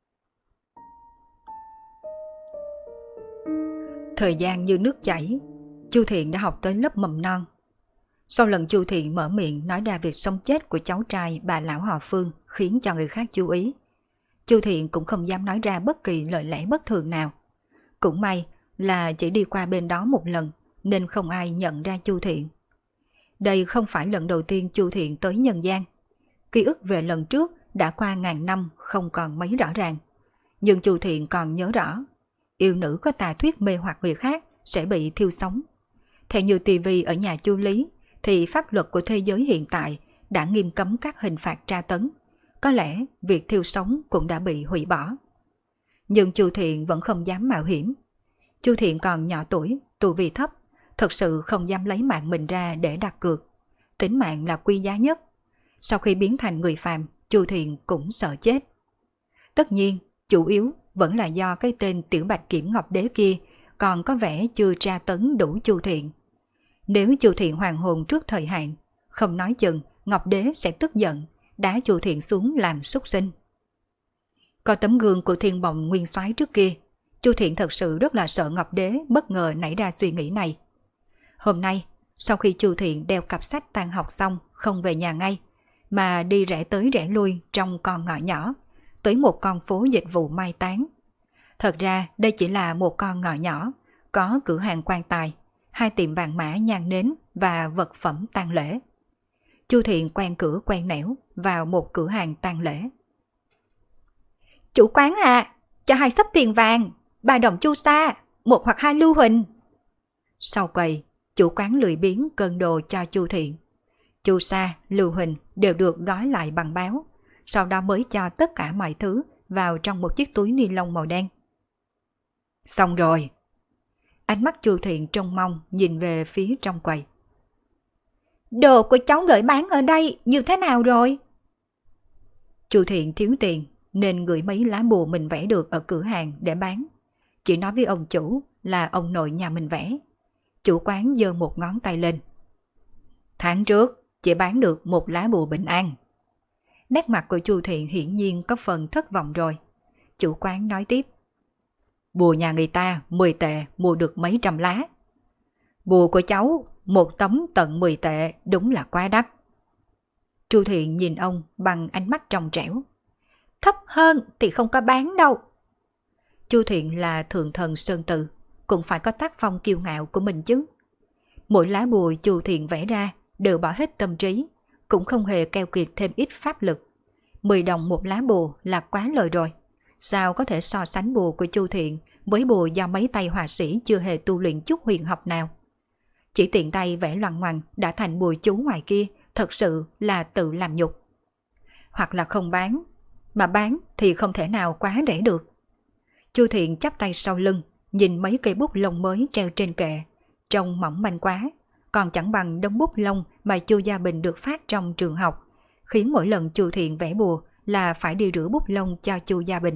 Thời gian như nước chảy, Chu Thiện đã học tới lớp mầm non. Sau lần Chu Thiện mở miệng nói ra việc sống chết của cháu trai bà lão họ Phương khiến cho người khác chú ý, Chu Thiện cũng không dám nói ra bất kỳ lời lẽ bất thường nào. Cũng may là chỉ đi qua bên đó một lần nên không ai nhận ra Chu Thiện. Đây không phải lần đầu tiên Chu Thiện tới nhân gian. Ký ức về lần trước đã qua ngàn năm không còn mấy rõ ràng. Nhưng Chu Thiện còn nhớ rõ, yêu nữ có tà thuyết mê hoặc người khác sẽ bị thiêu sống. Theo như tivi ở nhà Chu Lý thì pháp luật của thế giới hiện tại đã nghiêm cấm các hình phạt tra tấn. Có lẽ việc thiêu sống cũng đã bị hủy bỏ. Nhưng Chu Thiện vẫn không dám mạo hiểm. Chu Thiện còn nhỏ tuổi, tu vi thấp, thật sự không dám lấy mạng mình ra để đặt cược. Tính mạng là quý giá nhất. Sau khi biến thành người phàm, Chu Thiện cũng sợ chết. Tất nhiên, chủ yếu vẫn là do cái tên Tiểu Bạch Kiểm Ngọc Đế kia còn có vẻ chưa tra tấn đủ Chu Thiện. Nếu Chu Thiện hoàn hồn trước thời hạn, không nói chừng Ngọc Đế sẽ tức giận, đá Chu Thiện xuống làm súc sinh. Có tấm gương của Thiên Bồng Nguyên Soái trước kia, Chu Thiện thật sự rất là sợ Ngọc Đế bất ngờ nảy ra suy nghĩ này. Hôm nay, sau khi Chu Thiện đeo cặp sách tan học xong không về nhà ngay, mà đi rẽ tới rẽ lui trong con ngõ nhỏ, tới một con phố dịch vụ mai táng. Thật ra đây chỉ là một con ngõ nhỏ, có cửa hàng quan tài, 2 tiệm vàng mã nhang nến và vật phẩm tang lễ. Chu Thiện quen cửa quen nẻo vào một cửa hàng tang lễ. Chủ quán à, cho 2 xấp tiền vàng, 3 đồng chu sa, 1 hoặc 2 lưu huỳnh. Sau quầy, chủ quán lười biếng cân đồ cho Chu Thiện. Chu sa, lưu huỳnh đều được gói lại bằng báo, sau đó mới cho tất cả mọi thứ vào trong một chiếc túi ni lông màu đen. Xong rồi. Ánh mắt Chu Thiện trông mong nhìn về phía trong quầy. Đồ của cháu gửi bán ở đây như thế nào rồi? Chu Thiện thiếu tiền nên gửi mấy lá bùa mình vẽ được ở cửa hàng để bán. Chỉ nói với ông chủ là ông nội nhà mình vẽ. Chủ quán giơ một ngón tay lên. Tháng trước chỉ bán được 1 lá bùa bình an. Nét mặt của Chu Thiện hiển nhiên có phần thất vọng rồi. Chủ quán nói tiếp. Bùa nhà người ta 10 tệ mua được mấy trăm lá. Bùa của cháu 1 tấm tận 10 tệ, đúng là quá đắt. Chu Thiện nhìn ông bằng ánh mắt trong trẻo. Thấp hơn thì không có bán đâu. Chu Thiện là thượng thần Sơn Tự, cũng phải có tác phong kiêu ngạo của mình chứ. Mỗi lá bùa Chu Thiện vẽ ra đều bỏ hết tâm trí, cũng không hề keo kiệt thêm ít pháp lực. 10 đồng một lá bùa là quá lời rồi. Sao có thể so sánh bùa của Chu Thiện với bùa do mấy tay họa sĩ chưa hề tu luyện chút huyền học nào. Chỉ tiện tay vẽ loằng ngoằng đã thành bùa chú ngoài kia, thật sự là tự làm nhục. Hoặc là không bán, mà bán thì không thể nào quá rẻ được. Chu Thiện chắp tay sau lưng, nhìn mấy cây bút lông mới treo trên kệ, trông mỏng manh quá, còn chẳng bằng đống bút lông mà Chu Gia Bình được phát trong trường học, khiến mỗi lần Chu Thiện vẽ bùa là phải đi rửa bút lông cho Chu Gia Bình.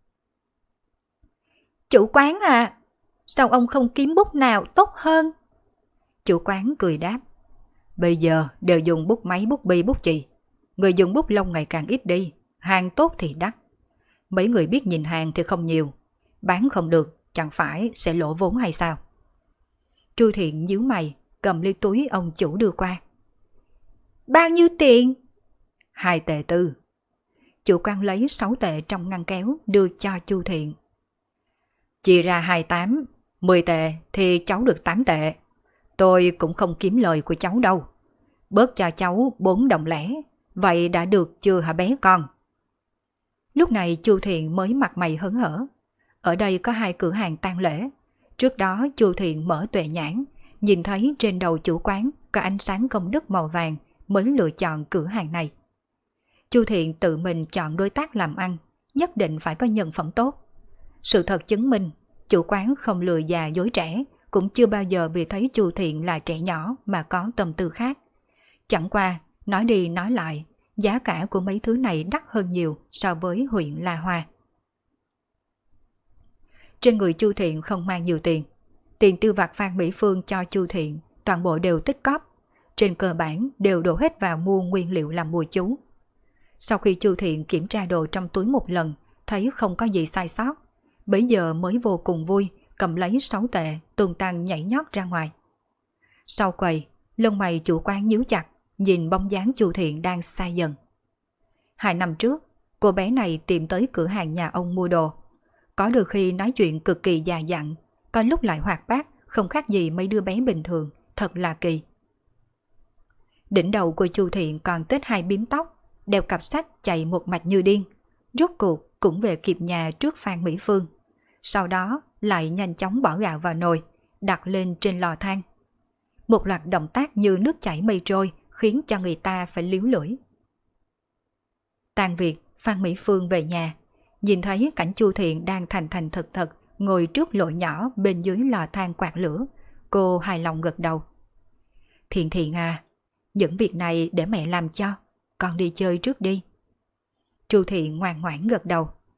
Chủ quán à, sao ông không kiếm bút nào tốt hơn? Chủ quán cười đáp. Bây giờ đều dùng bút máy, bút bi, bút chì. Người dùng bút lông ngày càng ít đi, hàng tốt thì đắt. Mấy người biết nhìn hàng thì không nhiều, bán không được chẳng phải sẽ lỗ vốn hay sao? Chu Thiện nhíu mày, cầm ly túi ông chủ đưa qua. Bao nhiêu tiền? 2 tệ tư. Chủ quán lấy 6 tệ trong ngăn kéo đưa cho Chu Thiện. Chia ra 28, 10 tệ thì cháu được 8 tệ. Tôi cũng không kiếm lời của cháu đâu. Bớt cho cháu 4 đồng lẻ, vậy đã được chưa hả bé con? Lúc này Chu Thiện mới mặt mày hớn hở. Ở đây có 2 cửa hàng tang lễ. Trước đó Chu Thiện mở tuệ nhãn, nhìn thấy trên đầu chủ quán có ánh sáng công đức màu vàng mới lựa chọn cửa hàng này. Chu Thiện tự mình chọn đối tác làm ăn, nhất định phải có nhân phẩm tốt. Sự thật chứng minh, chủ quán không lừa già dối trẻ, cũng chưa bao giờ vì thấy Chu Thiện là trẻ nhỏ mà có tâm tư khác. Chẳng qua, nói đi nói lại, giá cả của mấy thứ này đắt hơn nhiều so với huyện La Hoa. Trên người Chu Thiện không mang nhiều tiền. Tiền tiêu vặt Phan Mỹ Phương cho Chu Thiện, toàn bộ đều tích cóp. Trên cơ bản đều đổ hết vào mua nguyên liệu làm bùa chú. Sau khi Chu Thiện kiểm tra đồ trong túi một lần, thấy không có gì sai sót, bấy giờ mới vô cùng vui, cầm lấy 6 tệ, tung tăng nhảy nhót ra ngoài. Sau quầy, lông mày chủ quán nhíu chặt, nhìn bóng dáng Chu Thiện đang xa dần. 2 năm trước, cô bé này tìm tới cửa hàng nhà ông mua đồ. Có đôi khi nói chuyện cực kỳ già dặn, có lúc lại hoạt bát, không khác gì mấy đứa bé bình thường, thật là kỳ. Đỉnh đầu của Chu Thiện còn tết 2 bím tóc, đeo cặp sách chạy một mạch như điên. Rốt cuộc cũng về kịp nhà trước Phan Mỹ Phương. Sau đó lại nhanh chóng bỏ gạo vào nồi, đặt lên trên lò than. Một loạt động tác như nước chảy mây trôi khiến cho người ta phải líu lưỡi. Tan việc, Phan Mỹ Phương về nhà, nhìn thấy cảnh Chu Thiện đang thành thành thật thật ngồi trước lỗ nhỏ bên dưới lò than quạt lửa. Cô hài lòng gật đầu. Thiện Thiện à, những việc này để mẹ làm cho, con đi chơi trước đi. Chu Thiện ngoan ngoãn gật đầu.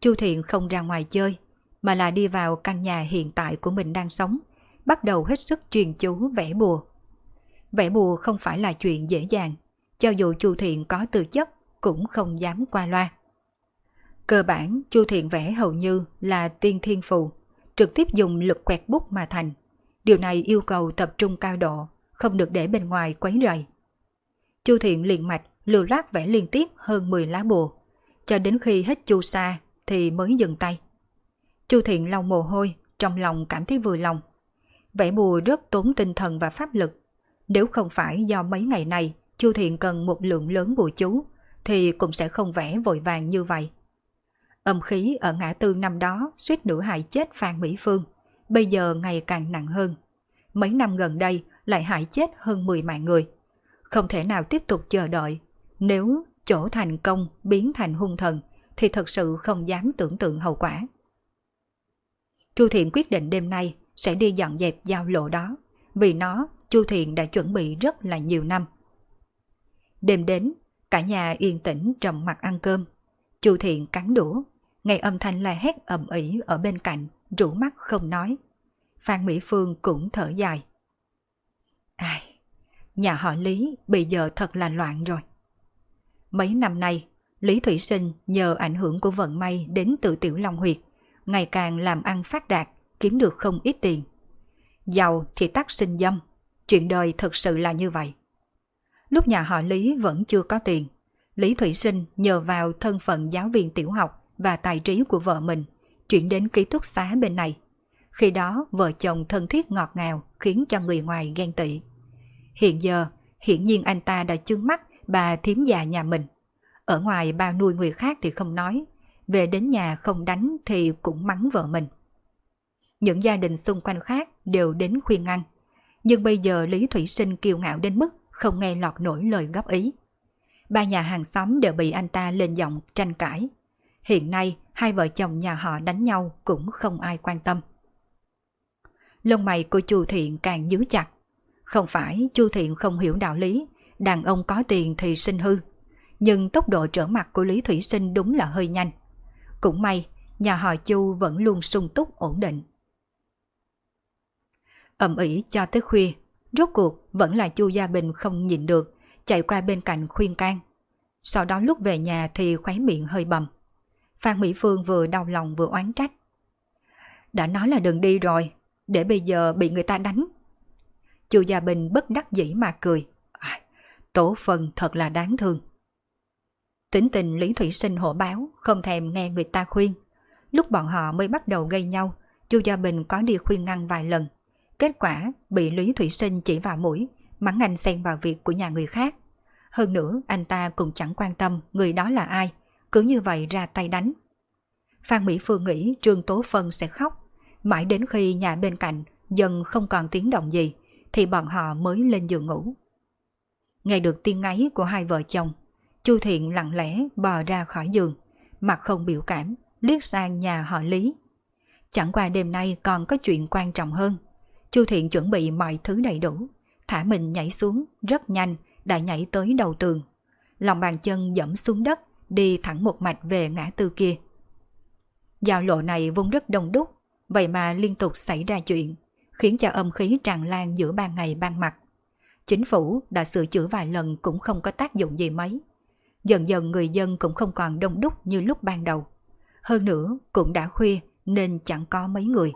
Chu Thiện không ra ngoài chơi, mà là đi vào căn nhà hiện tại của mình đang sống, bắt đầu hết sức chuyên chú vẽ bùa. Vẽ bùa không phải là chuyện dễ dàng, cho dù Chu Thiện có tư chất cũng không dám qua loa. Cơ bản Chu Thiện vẽ hầu như là tiên thiên phù, trực tiếp dùng lực quẹt bút mà thành. Điều này yêu cầu tập trung cao độ, không được để bên ngoài quấy rầy. Chu Thiện liền mạch lưu loát vẽ liên tiếp hơn 10 lá bùa, cho đến khi hết chu sa thì mới dừng tay. Chu Thiện lau mồ hôi, trong lòng cảm thấy vui lòng. Vẽ bùa rất tốn tinh thần và pháp lực. Nếu không phải do mấy ngày này Chu Thiện cần một lượng lớn bùa chú, thì cũng sẽ không vẽ vội vàng như vậy. Âm khí ở ngã tư năm đó suýt nữa hại chết Phan Mỹ Phương, bây giờ ngày càng nặng hơn. Mấy năm gần đây lại hại chết hơn 10 mạng người. Không thể nào tiếp tục chờ đợi. Nếu chỗ thành công biến thành hung thần thì thật sự không dám tưởng tượng hậu quả. Chu Thiện quyết định đêm nay sẽ đi dọn dẹp giao lộ đó, vì nó Chu Thiện đã chuẩn bị rất là nhiều năm. Đêm đến, cả nhà yên tĩnh trầm mặc ăn cơm. Chu Thiện cắn đũa, nghe âm thanh la hét ầm ĩ ở bên cạnh, rũ mắt không nói. Phan Mỹ Phương cũng thở dài. Ai, nhà họ Lý bây giờ thật là loạn rồi. Mấy năm nay, Lý Thủy Sinh nhờ ảnh hưởng của vận may đến từ Tiểu Long Huyệt, ngày càng làm ăn phát đạt, kiếm được không ít tiền. Giàu thì tắc sinh dâm, chuyện đời thật sự là như vậy. Lúc nhà họ Lý vẫn chưa có tiền, Lý Thủy Sinh nhờ vào thân phận giáo viên tiểu học và tài trí của vợ mình, chuyển đến ký túc xá bên này. Khi đó vợ chồng thân thiết ngọt ngào khiến cho người ngoài ghen tị. Hiện giờ, hiển nhiên anh ta đã trướng mắt bà thím già nhà mình. Ở ngoài bao nuôi người khác thì không nói, về đến nhà không đánh thì cũng mắng vợ mình. Những gia đình xung quanh khác đều đến khuyên ngăn, nhưng bây giờ Lý Thủy Sinh kiêu ngạo đến mức không nghe lọt nổi lời góp ý. Ba nhà hàng xóm đều bị anh ta lên giọng tranh cãi. Hiện nay hai vợ chồng nhà họ đánh nhau cũng không ai quan tâm. Lông mày của Chu Thiện càng nhíu chặt. Không phải Chu Thiện không hiểu đạo lý, đàn ông có tiền thì sinh hư, nhưng tốc độ trở mặt của Lý Thủy Sinh đúng là hơi nhanh. Cũng may, nhà họ Chu vẫn luôn sung túc ổn định. Ầm ĩ cho tới khuya, rốt cuộc vẫn là Chu Gia Bình không nhịn được, chạy qua bên cạnh khuyên can. Sau đó lúc về nhà thì khóe miệng hơi bầm. Phan Mỹ Phương vừa đau lòng vừa oán trách. Đã nói là đừng đi rồi, để bây giờ bị người ta đánh. Chu Gia Bình bất đắc dĩ mà cười. Tổ Phân thật là đáng thương. Tính tình Lý Thủy Sinh hổ báo, không thèm nghe người ta khuyên. Lúc bọn họ mới bắt đầu gây nhau, Chu Gia Bình có đi khuyên ngăn vài lần. Kết quả bị Lý Thủy Sinh chỉ vào mũi, mắng anh xen vào việc của nhà người khác. Hơn nữa anh ta cũng chẳng quan tâm người đó là ai, cứ như vậy ra tay đánh. Phan Mỹ Phương nghĩ Trương Tố Phân sẽ khóc, mãi đến khi nhà bên cạnh dần không còn tiếng động gì thì bọn họ mới lên giường ngủ. Nghe được tiếng ngáy của hai vợ chồng, Chu Thiện lặng lẽ bò ra khỏi giường, mặt không biểu cảm, liếc sang nhà họ Lý. Chẳng qua đêm nay còn có chuyện quan trọng hơn. Chu Thiện chuẩn bị mọi thứ đầy đủ, thả mình nhảy xuống, rất nhanh đã nhảy tới đầu tường. Lòng bàn chân dẫm xuống đất, đi thẳng một mạch về ngã tư kia. Giao lộ này vốn rất đông đúc, vậy mà liên tục xảy ra chuyện, khiến cho âm khí tràn lan giữa ban ngày ban mặt. Chính phủ đã sửa chữa vài lần cũng không có tác dụng gì mấy. Dần dần người dân cũng không còn đông đúc như lúc ban đầu. Hơn nữa cũng đã khuya nên chẳng có mấy người.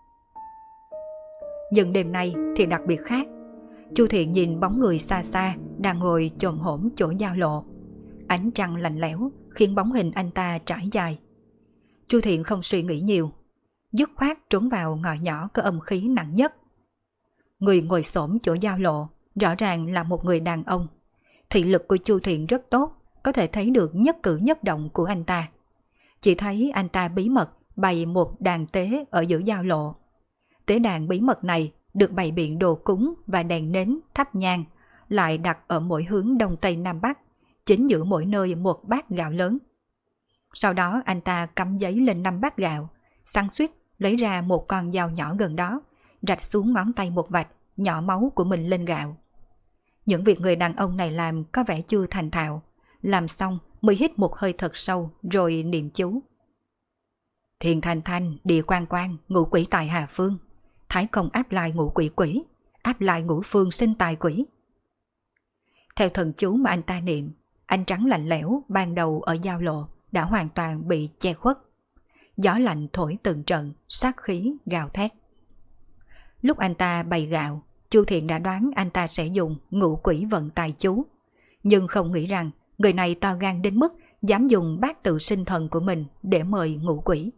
Nhưng đêm nay thì đặc biệt khác. Chu Thiện nhìn bóng người xa xa đang ngồi chồm hổm chỗ giao lộ. Ánh trăng lạnh lẽo khiến bóng hình anh ta trải dài. Chu Thiện không suy nghĩ nhiều, dứt khoát trốn vào ngõ nhỏ có âm khí nặng nhất. Người ngồi xổm chỗ giao lộ rõ ràng là một người đàn ông. Thị lực của Chu Thiện rất tốt, có thể thấy được nhất cử nhất động của anh ta. Chỉ thấy anh ta bí mật bày một đàn tế ở giữa giao lộ. Tế đàn bí mật này được bày biện đồ cúng và đèn nến thắp nhang, lại đặt ở mỗi hướng đông tây nam bắc, chính giữa mỗi nơi một bát gạo lớn. Sau đó anh ta cắm giấy lên 5 bát gạo, xăng xuýt lấy ra một con dao nhỏ gần đó, rạch xuống ngón tay một vạch, nhỏ máu của mình lên gạo. Những việc người đàn ông này làm có vẻ chưa thành thạo, làm xong mới hít một hơi thật sâu rồi niệm chú. Thiên thanh thanh, địa quan quan, ngũ quỷ tại Hà Phương. Thái công áp lại ngũ quỷ quỷ, áp lại ngũ phương sinh tài quỷ. Theo thần chú mà anh ta niệm, ánh trắng lạnh lẽo ban đầu ở giao lộ đã hoàn toàn bị che khuất. Gió lạnh thổi từng trận, sát khí gào thét. Lúc anh ta bày gạo, Chu Thiện đã đoán anh ta sẽ dùng ngũ quỷ vận tài chú. Nhưng không nghĩ rằng người này to gan đến mức dám dùng bát tự sinh thần của mình để mời ngũ quỷ.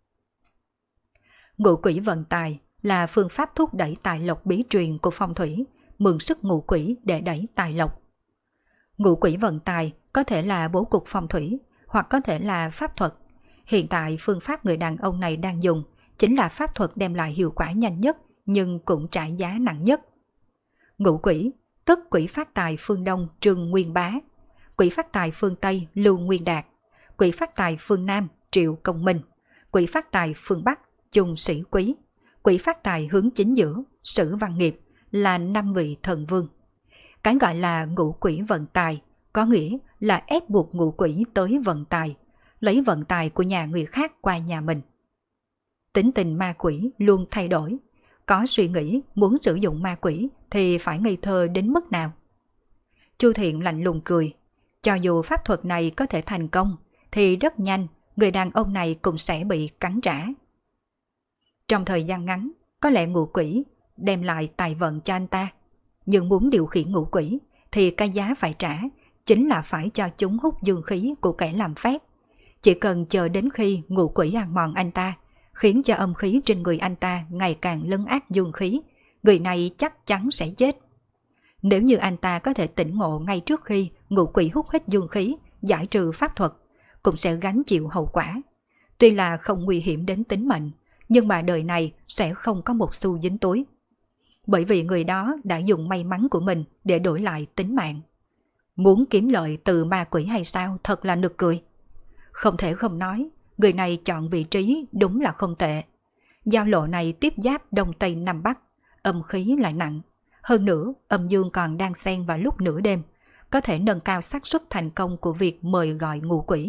Ngũ quỷ vận tài là phương pháp thúc đẩy tài lộc bí truyền của phong thủy, mượn sức ngũ quỷ để đẩy tài lộc. Ngũ quỷ vận tài có thể là bố cục phong thủy, hoặc có thể là pháp thuật. Hiện tại phương pháp người đàn ông này đang dùng chính là pháp thuật đem lại hiệu quả nhanh nhất nhưng cũng trả giá nặng nhất. Ngũ quỷ, tức quỷ phát tài phương Đông Trương Nguyên Bá, quỷ phát tài phương Tây Lưu Nguyên Đạt, quỷ phát tài phương Nam Triệu Công Minh, quỷ phát tài phương Bắc Chung Sĩ Quý, quỷ phát tài hướng chính giữa Sử Văn Nghiệp là 5 vị thần vương. Cái gọi là ngũ quỷ vận tài có nghĩa là ép buộc ngũ quỷ tới vận tài, lấy vận tài của nhà người khác qua nhà mình. Tính tình ma quỷ luôn thay đổi, có suy nghĩ muốn sử dụng ma quỷ thì phải ngây thơ đến mức nào. Chu Thiện lạnh lùng cười, cho dù pháp thuật này có thể thành công thì rất nhanh người đàn ông này cũng sẽ bị cắn trả. Trong thời gian ngắn, có lẽ ngũ quỷ đem lại tài vận cho anh ta, nhưng muốn điều khiển ngũ quỷ thì cái giá phải trả chính là phải cho chúng hút dương khí của kẻ làm phép. Chỉ cần chờ đến khi ngũ quỷ ăn mòn anh ta, khiến cho âm khí trên người anh ta ngày càng lấn át dương khí, người này chắc chắn sẽ chết. Nếu như anh ta có thể tỉnh ngộ ngay trước khi ngũ quỷ hút hết dương khí, giải trừ pháp thuật, cũng sẽ gánh chịu hậu quả. Tuy là không nguy hiểm đến tính mệnh, nhưng mà đời này sẽ không có một xu dính túi. Bởi vì người đó đã dùng may mắn của mình để đổi lại tính mạng. Muốn kiếm lợi từ ma quỷ hay sao thật là nực cười. Không thể không nói, người này chọn vị trí đúng là không tệ. Giao lộ này tiếp giáp Đông Tây Nam Bắc, âm khí lại nặng. Hơn nữa, âm dương còn đang xen vào lúc nửa đêm, có thể nâng cao xác suất thành công của việc mời gọi ngũ quỷ.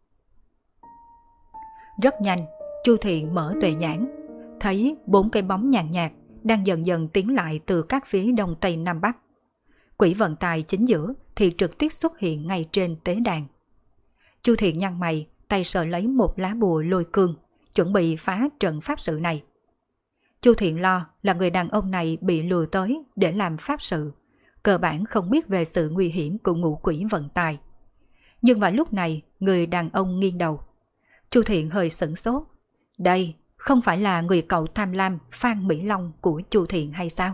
Rất nhanh, Chu Thiện mở tuệ nhãn, thấy 4 cái bóng nhàn nhạt đang dần dần tiến lại từ các phía Đông Tây Nam Bắc. Quỷ vận tài chính giữa thì trực tiếp xuất hiện ngay trên tế đàn. Chu Thiện nhăn mày, tay sờ lấy một lá bùa lôi cương, chuẩn bị phá trận pháp sự này. Chu Thiện lo là người đàn ông này bị lừa tới để làm pháp sự, cơ bản không biết về sự nguy hiểm của ngũ quỷ vận tài. Nhưng vào lúc này, người đàn ông nghiêng đầu. Chu Thiện hơi sửng sốt. Đây không phải là người cậu tham lam Phan Mỹ Long của Chu Thiện hay sao?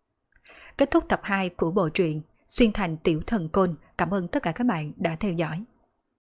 Kết thúc tập 2 của bộ truyện Xuyên Thành Tiểu Thần Côn. Cảm ơn tất cả các bạn đã theo dõi.